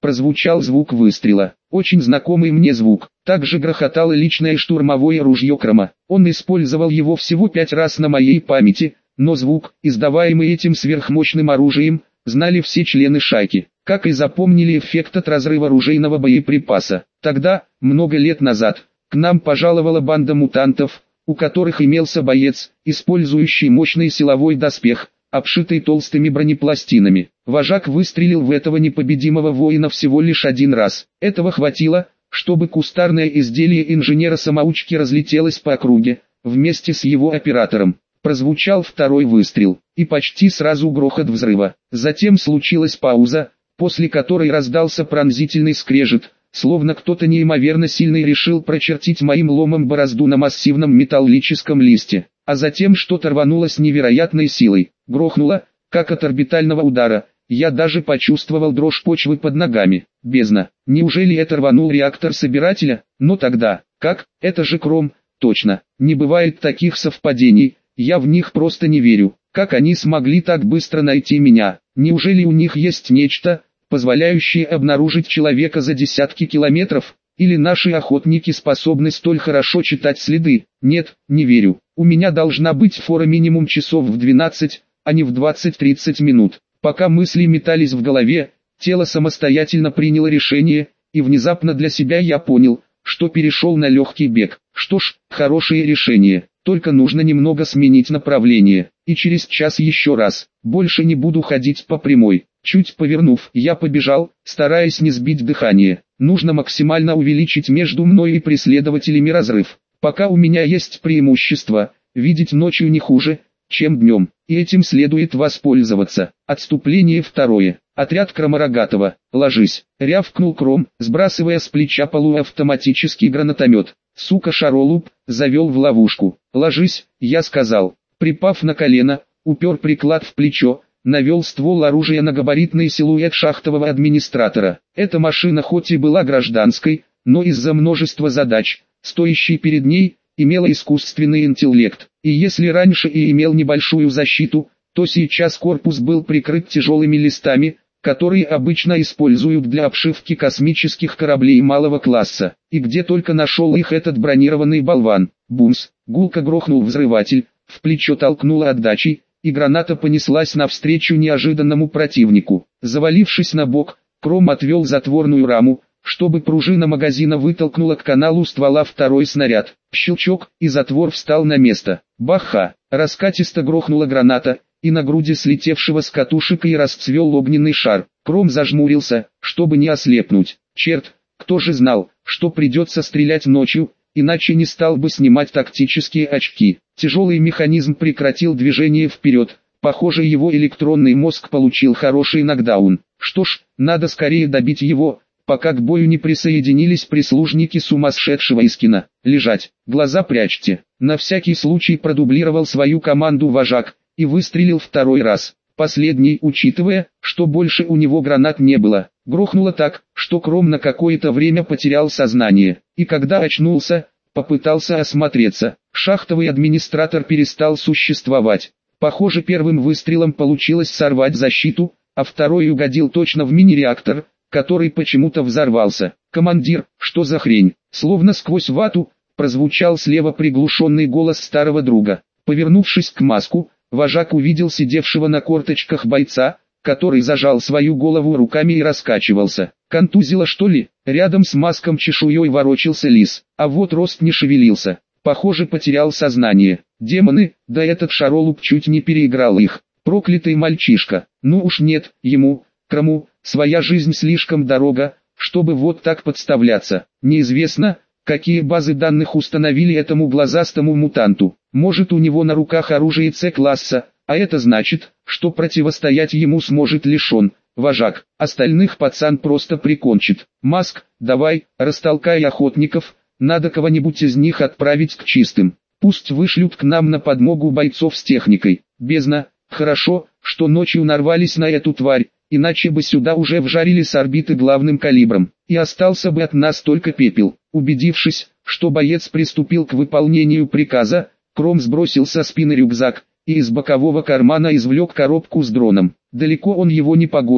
прозвучал звук выстрела. Очень знакомый мне звук. Также грохотало личное штурмовое ружье Крома. Он использовал его всего 5 раз на моей памяти, но звук, издаваемый этим сверхмощным оружием, знали все члены шайки, как и запомнили эффект от разрыва ружейного боеприпаса. Тогда, много лет назад, к нам пожаловала банда мутантов, у которых имелся боец, использующий мощный силовой доспех, обшитый толстыми бронепластинами. Вожак выстрелил в этого непобедимого воина всего лишь 1 раз. Этого хватило, чтобы кустарное изделие инженера-самоучки разлетелось по округе, вместе с его оператором. Прозвучал 2-й выстрел, и почти сразу грохот взрыва. Затем случилась пауза, после которой раздался пронзительный скрежет, словно кто-то неимоверно сильный решил прочертить моим ломом борозду на массивном металлическом листе. А затем что-то рвануло с невероятной силой, грохнуло, как от орбитального удара. Я даже почувствовал дрожь почвы под ногами. Бездна. Неужели это рванул реактор собирателя? Но тогда, как? Это же Кром. Точно. Не бывает таких совпадений. Я в них просто не верю. Как они смогли так быстро найти меня? Неужели у них есть нечто, позволяющее обнаружить человека за десятки километров? Или наши охотники способны столь хорошо читать следы? Нет, не верю. У меня должна быть фора минимум часов в 12, а не в 20-30 минут. Пока мысли метались в голове, тело самостоятельно приняло решение, и внезапно для себя я понял, что перешел на легкий бег. Что ж, хорошее решение. Только нужно немного сменить направление, и через час еще раз. Больше не буду ходить по прямой. Чуть повернув, я побежал, стараясь не сбить дыхание. Нужно максимально увеличить между мной и преследователями разрыв. Пока у меня есть преимущество, видеть ночью не хуже, чем днем, и этим следует воспользоваться. Отступление 2. Отряд Кроморогатого. Ложись. Рявкнул Кром, сбрасывая с плеча полуавтоматический гранатомет. Сука, шаролуп, завел в ловушку. Ложись, я сказал. Припав на колено, упер приклад в плечо, навел ствол оружия на габаритный силуэт шахтового администратора. Эта машина хоть и была гражданской, но из-за множества задач, стоящей перед ней, имела искусственный интеллект. И если раньше и имел небольшую защиту, то сейчас корпус был прикрыт тяжелыми листами, которые обычно используют для обшивки космических кораблей малого класса. И где только нашел их этот бронированный болван. Бумс, гулко грохнул взрыватель, в плечо толкнуло отдачей, и граната понеслась навстречу неожиданному противнику. Завалившись на бок, Кром отвел затворную раму, чтобы пружина магазина вытолкнула к каналу ствола 2-й снаряд. Щелчок, и затвор встал на место. Баха! Раскатисто грохнула граната, и на груди слетевшего с катушек и расцвел огненный шар. Кром зажмурился, чтобы не ослепнуть. Черт, кто же знал, что придется стрелять ночью, иначе не стал бы снимать тактические очки. Тяжелый механизм прекратил движение вперед. Похоже, его электронный мозг получил хороший нокдаун. Что ж, надо скорее добить его, пока к бою не присоединились прислужники сумасшедшего Искина. Лежать, глаза прячьте. На всякий случай продублировал свою команду вожак и выстрелил 2-й раз. Последний, учитывая, что больше у него гранат не было, грохнуло так, что Кром на какое-то время потерял сознание, и когда очнулся, попытался осмотреться. Шахтовый администратор перестал существовать. Похоже, первым выстрелом получилось сорвать защиту, а 2-й угодил точно в мини-реактор, который почему-то взорвался. «Командир, что за хрень?» Словно сквозь вату, прозвучал слева приглушенный голос старого друга. Повернувшись к Маску, вожак увидел сидевшего на корточках бойца, который зажал свою голову руками и раскачивался. Контузило что ли? Рядом с Маском чешуей ворочался лис, а вот рост не шевелился. Похоже, потерял сознание. Демоны, да этот шаролуп чуть не переиграл их. Проклятый мальчишка. Ну уж нет, ему, Крому, своя жизнь слишком дорога, чтобы вот так подставляться. Неизвестно, какие базы данных установили этому глазастому мутанту. Может, у него на руках оружие С-класса, а это значит, что противостоять ему сможет лишь он, вожак. Остальных пацан просто прикончит. Маск, давай, растолкай охотников, надо кого-нибудь из них отправить к чистым. Пусть вышлют к нам на подмогу бойцов с техникой. Бездна, хорошо, что ночью нарвались на эту тварь, иначе бы сюда уже вжарили с орбиты главным калибром, и остался бы от нас только пепел. Убедившись, что боец приступил к выполнению приказа, Кром сбросил со спины рюкзак, и из бокового кармана извлек коробку с дроном. Далеко он его не погонит,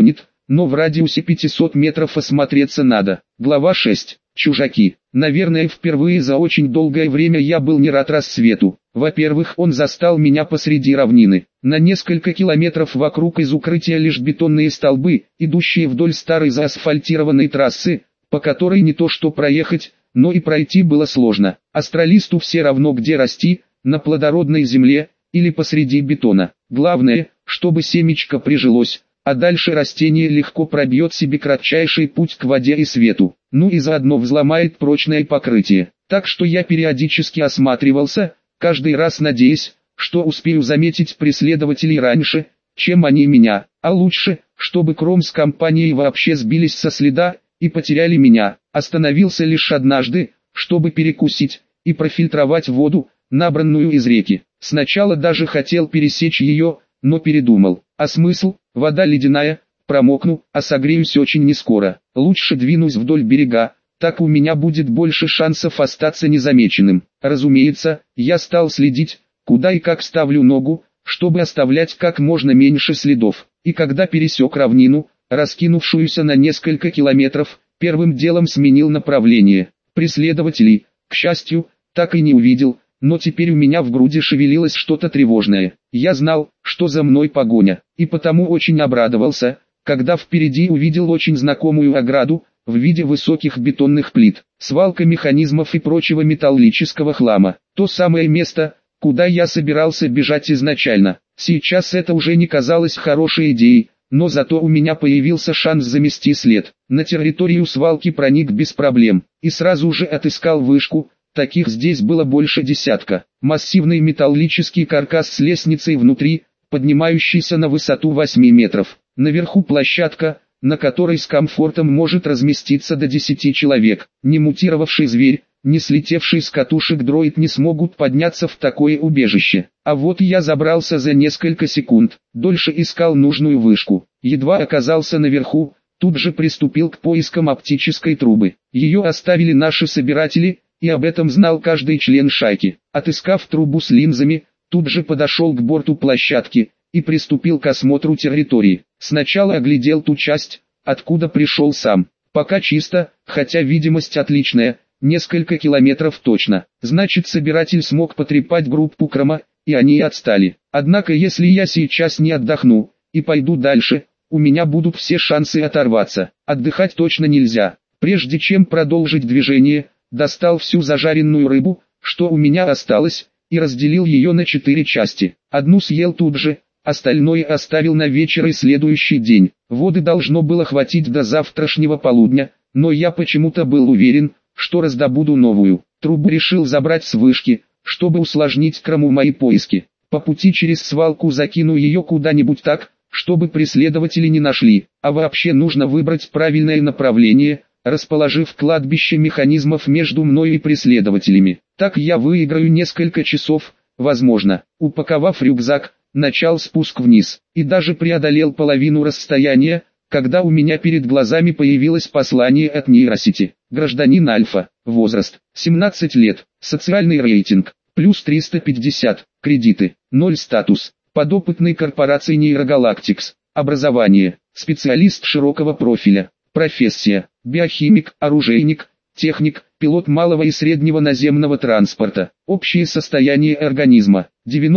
но в радиусе 500 метров осмотреться надо. Глава 6. Чужаки. Наверное, впервые за очень долгое время я был не рад рассвету. Во-первых, он застал меня посреди равнины. На несколько километров вокруг из укрытия лишь бетонные столбы, идущие вдоль старой заасфальтированной трассы, по которой не то что проехать, но и пройти было сложно. Астралисту все равно где расти, на плодородной земле или посреди бетона. Главное, чтобы семечко прижилось, а дальше растение легко пробьет себе кратчайший путь к воде и свету, ну и заодно взломает прочное покрытие. Так что я периодически осматривался, каждый раз надеясь, что успею заметить преследователей раньше, чем они меня, а лучше, чтобы Кром с компанией вообще сбились со следа и потеряли меня. Остановился лишь однажды, чтобы перекусить и профильтровать воду, набранную из реки. Сначала даже хотел пересечь ее, но передумал. А смысл? Вода ледяная, промокну, а согреюсь очень нескоро. Лучше двинусь вдоль берега, так у меня будет больше шансов остаться незамеченным. Разумеется, я стал следить, куда и как ставлю ногу, чтобы оставлять как можно меньше следов. И когда пересек равнину, раскинувшуюся на несколько километров, первым делом сменил направление. Преследователей, к счастью, так и не увидел, но теперь у меня в груди шевелилось что-то тревожное. Я знал, что за мной погоня, и потому очень обрадовался, когда впереди увидел очень знакомую ограду, в виде высоких бетонных плит, свалка механизмов и прочего металлического хлама. То самое место, куда я собирался бежать изначально. Сейчас это уже не казалось хорошей идеей, но зато у меня появился шанс замести след. На территорию свалки проник без проблем, и сразу же отыскал вышку. Таких здесь было больше десятка. Массивный металлический каркас с лестницей внутри, поднимающийся на высоту 8 метров. Наверху площадка, на которой с комфортом может разместиться до 10 человек. Не мутировавший зверь, не слетевший с катушек дроид не смогут подняться в такое убежище. А вот я забрался за несколько секунд, дольше искал нужную вышку. Едва оказался наверху, тут же приступил к поискам оптической трубы. Ее оставили наши собиратели, и об этом знал каждый член шайки. Отыскав трубу с линзами, тут же подошел к борту площадки и приступил к осмотру территории. Сначала оглядел ту часть, откуда пришел сам. Пока чисто, хотя видимость отличная, несколько километров точно. Значит, собиратель смог потрепать группу Крома, и они отстали. Однако если я сейчас не отдохну и пойду дальше, у меня будут все шансы оторваться. Отдыхать точно нельзя. Прежде чем продолжить движение, достал всю зажаренную рыбу, что у меня осталось, и разделил ее на 4 части. Одну съел тут же, остальное оставил на вечер и следующий день. Воды должно было хватить до завтрашнего полудня, но я почему-то был уверен, что раздобуду новую. Трубу решил забрать с вышки, чтобы усложнить Крому мои поиски. По пути через свалку закину ее куда-нибудь так, чтобы преследователи не нашли. А вообще нужно выбрать правильное направление, расположив кладбище механизмов между мной и преследователями. Так я выиграю несколько часов, возможно. Упаковав рюкзак, начал спуск вниз, и даже преодолел половину расстояния, когда у меня перед глазами появилось послание от нейросети. Гражданин Альфа, возраст, 17 лет, социальный рейтинг, плюс 350, кредиты, 0 статус, подопытный корпорации Нейрогалактикс, образование, специалист широкого профиля, профессия, биохимик, оружейник, техник, пилот малого и среднего наземного транспорта. Общее состояние организма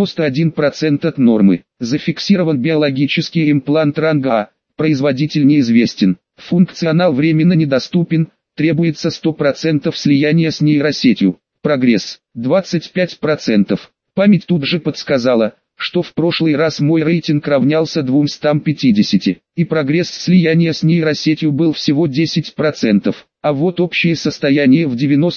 91% от нормы. Зафиксирован биологический имплант ранга А. Производитель неизвестен. Функционал временно недоступен. Требуется 100% слияния с нейросетью. Прогресс 25%. Память тут же подсказала, что в прошлый раз мой рейтинг равнялся 250, и прогресс слияния с нейросетью был всего 10%, а вот общее состояние в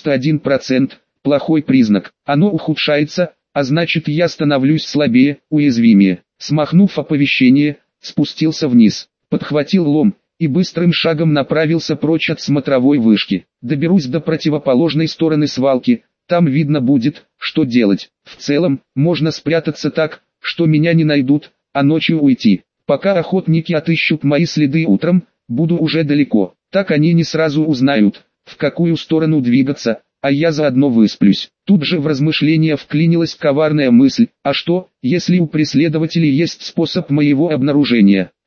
91%, плохой признак, оно ухудшается, а значит я становлюсь слабее, уязвимее. Смахнув оповещение, спустился вниз, подхватил лом и быстрым шагом направился прочь от смотровой вышки. Доберусь до противоположной стороны свалки, там видно будет, что делать. В целом, можно спрятаться так, что меня не найдут, а ночью уйти. Пока охотники отыщут мои следы утром, буду уже далеко. Так они не сразу узнают, в какую сторону двигаться, а я заодно высплюсь. Тут же в размышления вклинилась коварная мысль: а что, если у преследователей есть способ моего обнаружения?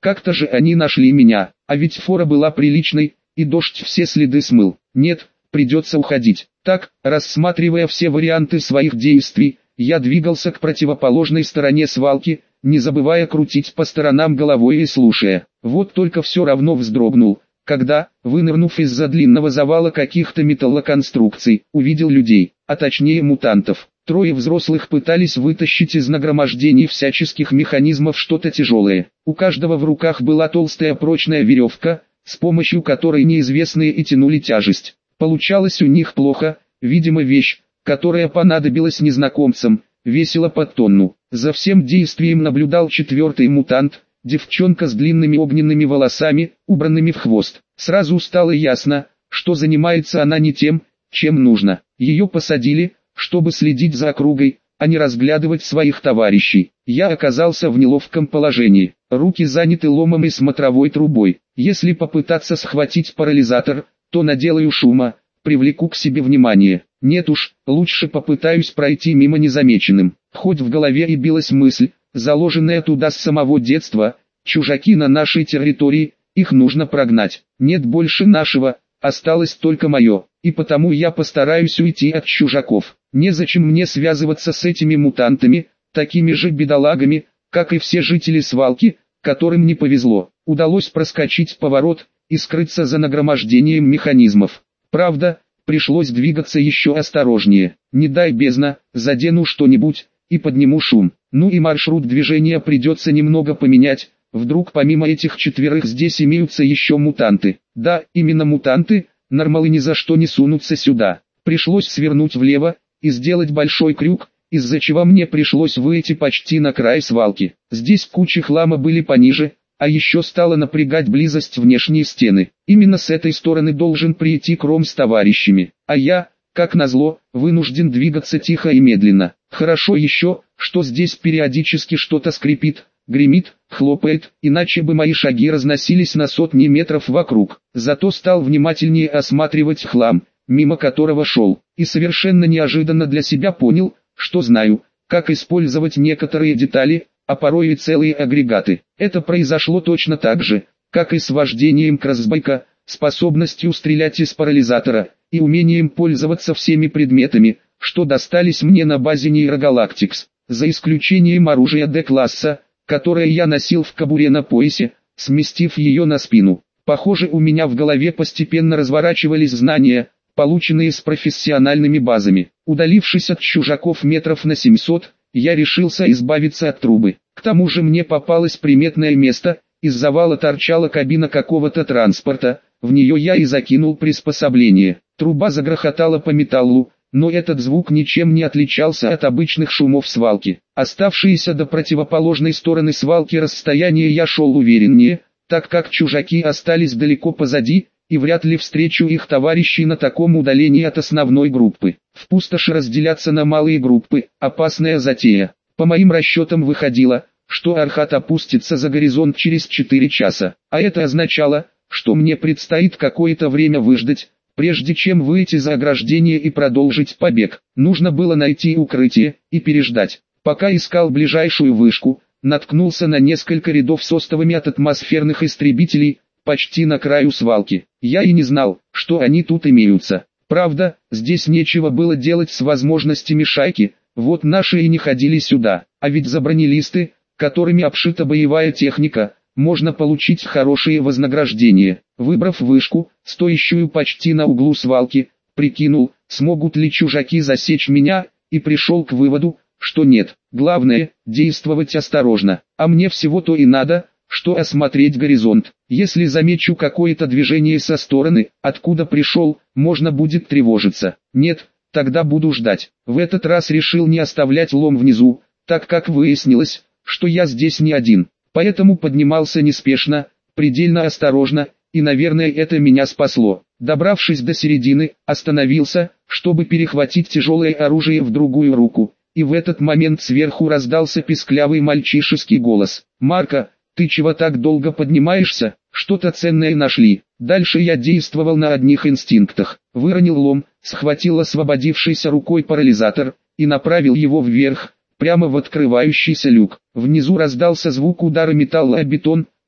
Как-то же они нашли меня, а ведь фора была приличной, и дождь все следы смыл. Нет, придется уходить. Так, рассматривая все варианты своих действий, я двигался к противоположной стороне свалки, не забывая крутить по сторонам головой и слушая. Вот только все равно вздрогнул, когда, вынырнув из-за длинного завала каких-то металлоконструкций, увидел людей, а точнее мутантов. Трое взрослых пытались вытащить из нагромождений всяческих механизмов что-то тяжелое. У каждого в руках была толстая прочная веревка, с помощью которой неизвестные и тянули тяжесть. Получалось у них плохо, видимо вещь, которая понадобилась незнакомцам, весила под тонну. За всем действием наблюдал четвертый мутант, девчонка с длинными огненными волосами, убранными в хвост. Сразу стало ясно, что занимается она не тем, чем нужно. Ее посадили, чтобы следить за округой, а не разглядывать своих товарищей. Я оказался в неловком положении. Руки заняты ломом и смотровой трубой. Если попытаться схватить парализатор, то наделаю шума, привлеку к себе внимание. Нет уж, лучше попытаюсь пройти мимо незамеченным. Хоть в голове и билась мысль, заложенная туда с самого детства: чужаки на нашей территории, их нужно прогнать. Нет больше нашего, осталось только мое, и потому я постараюсь уйти от чужаков. Незачем мне связываться с этими мутантами, такими же бедолагами, как и все жители свалки, которым не повезло. Удалось проскочить поворот и скрыться за нагромождением механизмов. Правда, пришлось двигаться еще осторожнее. Не дай бездна, задену что-нибудь и подниму шум. Ну и маршрут движения придется немного поменять. Вдруг помимо этих четверых здесь имеются еще мутанты. Да, именно мутанты, нормалы ни за что не сунутся сюда. Пришлось свернуть влево и сделать большой крюк, из-за чего мне пришлось выйти почти на край свалки. Здесь кучи хлама были пониже, а еще стала напрягать близость внешней стены. Именно с этой стороны должен прийти Кром с товарищами, а я, как назло, вынужден двигаться тихо и медленно. Хорошо еще, что здесь периодически что-то скрипит, гремит, хлопает, иначе бы мои шаги разносились на сотни метров вокруг. Зато стал внимательнее осматривать хлам, мимо которого шел, и совершенно неожиданно для себя понял, что знаю, как использовать некоторые детали, а порой и целые агрегаты. Это произошло точно так же, как и с вождением кроссбайка, способностью стрелять из парализатора, и умением пользоваться всеми предметами, что достались мне на базе Нейрогалактикс, за исключением оружия D-класса, которое я носил в кобуре на поясе, сместив ее на спину. Похоже, у меня в голове постепенно разворачивались знания, полученные с профессиональными базами. Удалившись от чужаков метров на 700, я решился избавиться от трубы. К тому же мне попалось приметное место, из завала торчала кабина какого-то транспорта, в нее я и закинул приспособление. Труба загрохотала по металлу, но этот звук ничем не отличался от обычных шумов свалки. Оставшиеся до противоположной стороны свалки расстояние я шел увереннее, так как чужаки остались далеко позади, и вряд ли встречу их товарищей на таком удалении от основной группы. В пустоши разделяться на малые группы – опасная затея. По моим расчетам выходило, что Архат опустится за горизонт через 4 часа, а это означало, что мне предстоит какое-то время выждать, прежде чем выйти за ограждение и продолжить побег. Нужно было найти укрытие и переждать. Пока искал ближайшую вышку, наткнулся на несколько рядов с остовами от атмосферных истребителей, почти на краю свалки. Я и не знал, что они тут имеются. Правда, здесь нечего было делать с возможностями шайки, вот наши и не ходили сюда. А ведь за бронелисты, которыми обшита боевая техника, можно получить хорошие вознаграждения. Выбрав вышку, стоящую почти на углу свалки, прикинул, смогут ли чужаки засечь меня, и пришел к выводу, что нет. Главное, действовать осторожно. А мне всего-то и надо, что осмотреть горизонт. Если замечу какое-то движение со стороны, откуда пришел, можно будет тревожиться. Нет, тогда буду ждать. В этот раз решил не оставлять лом внизу, так как выяснилось, что я здесь не один. Поэтому поднимался неспешно, предельно осторожно, и, наверное, это меня спасло. Добравшись до середины, остановился, чтобы перехватить тяжелое оружие в другую руку, и в этот момент сверху раздался писклявый мальчишеский голос. «Марко, ты чего так долго поднимаешься? Что-то ценное нашли». Дальше я действовал на одних инстинктах. Выронил лом, схватил освободившейся рукой парализатор и направил его вверх, прямо в открывающийся люк. Внизу раздался звук удара металла о бетон,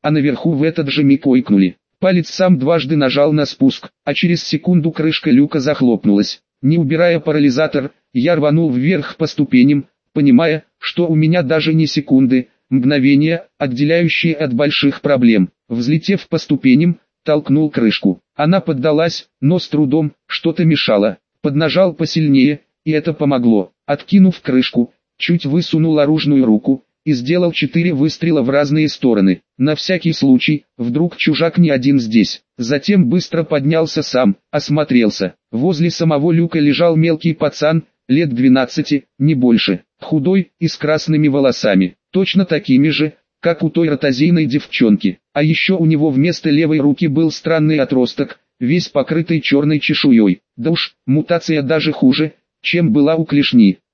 а наверху в этот же миг ойкнули. Палец сам дважды нажал на спуск, а через секунду крышка люка захлопнулась. Не убирая парализатор, я рванул вверх по ступеням, понимая, что у меня даже не секунды, мгновения, отделяющие от больших проблем. Взлетев по ступеням, толкнул крышку. Она поддалась, но с трудом, что-то мешало. Поднажал посильнее, и это помогло. Откинув крышку, чуть высунул оружную руку и сделал 4 выстрела в разные стороны. На всякий случай, вдруг чужак не один здесь. Затем быстро поднялся сам, осмотрелся. Возле самого люка лежал мелкий пацан, лет 12, не больше, худой и с красными волосами, точно такими же, как у той ротозейной девчонки. А еще у него вместо левой руки был странный отросток, весь покрытый черной чешуей. Да уж, мутация даже хуже, чем была у клешни.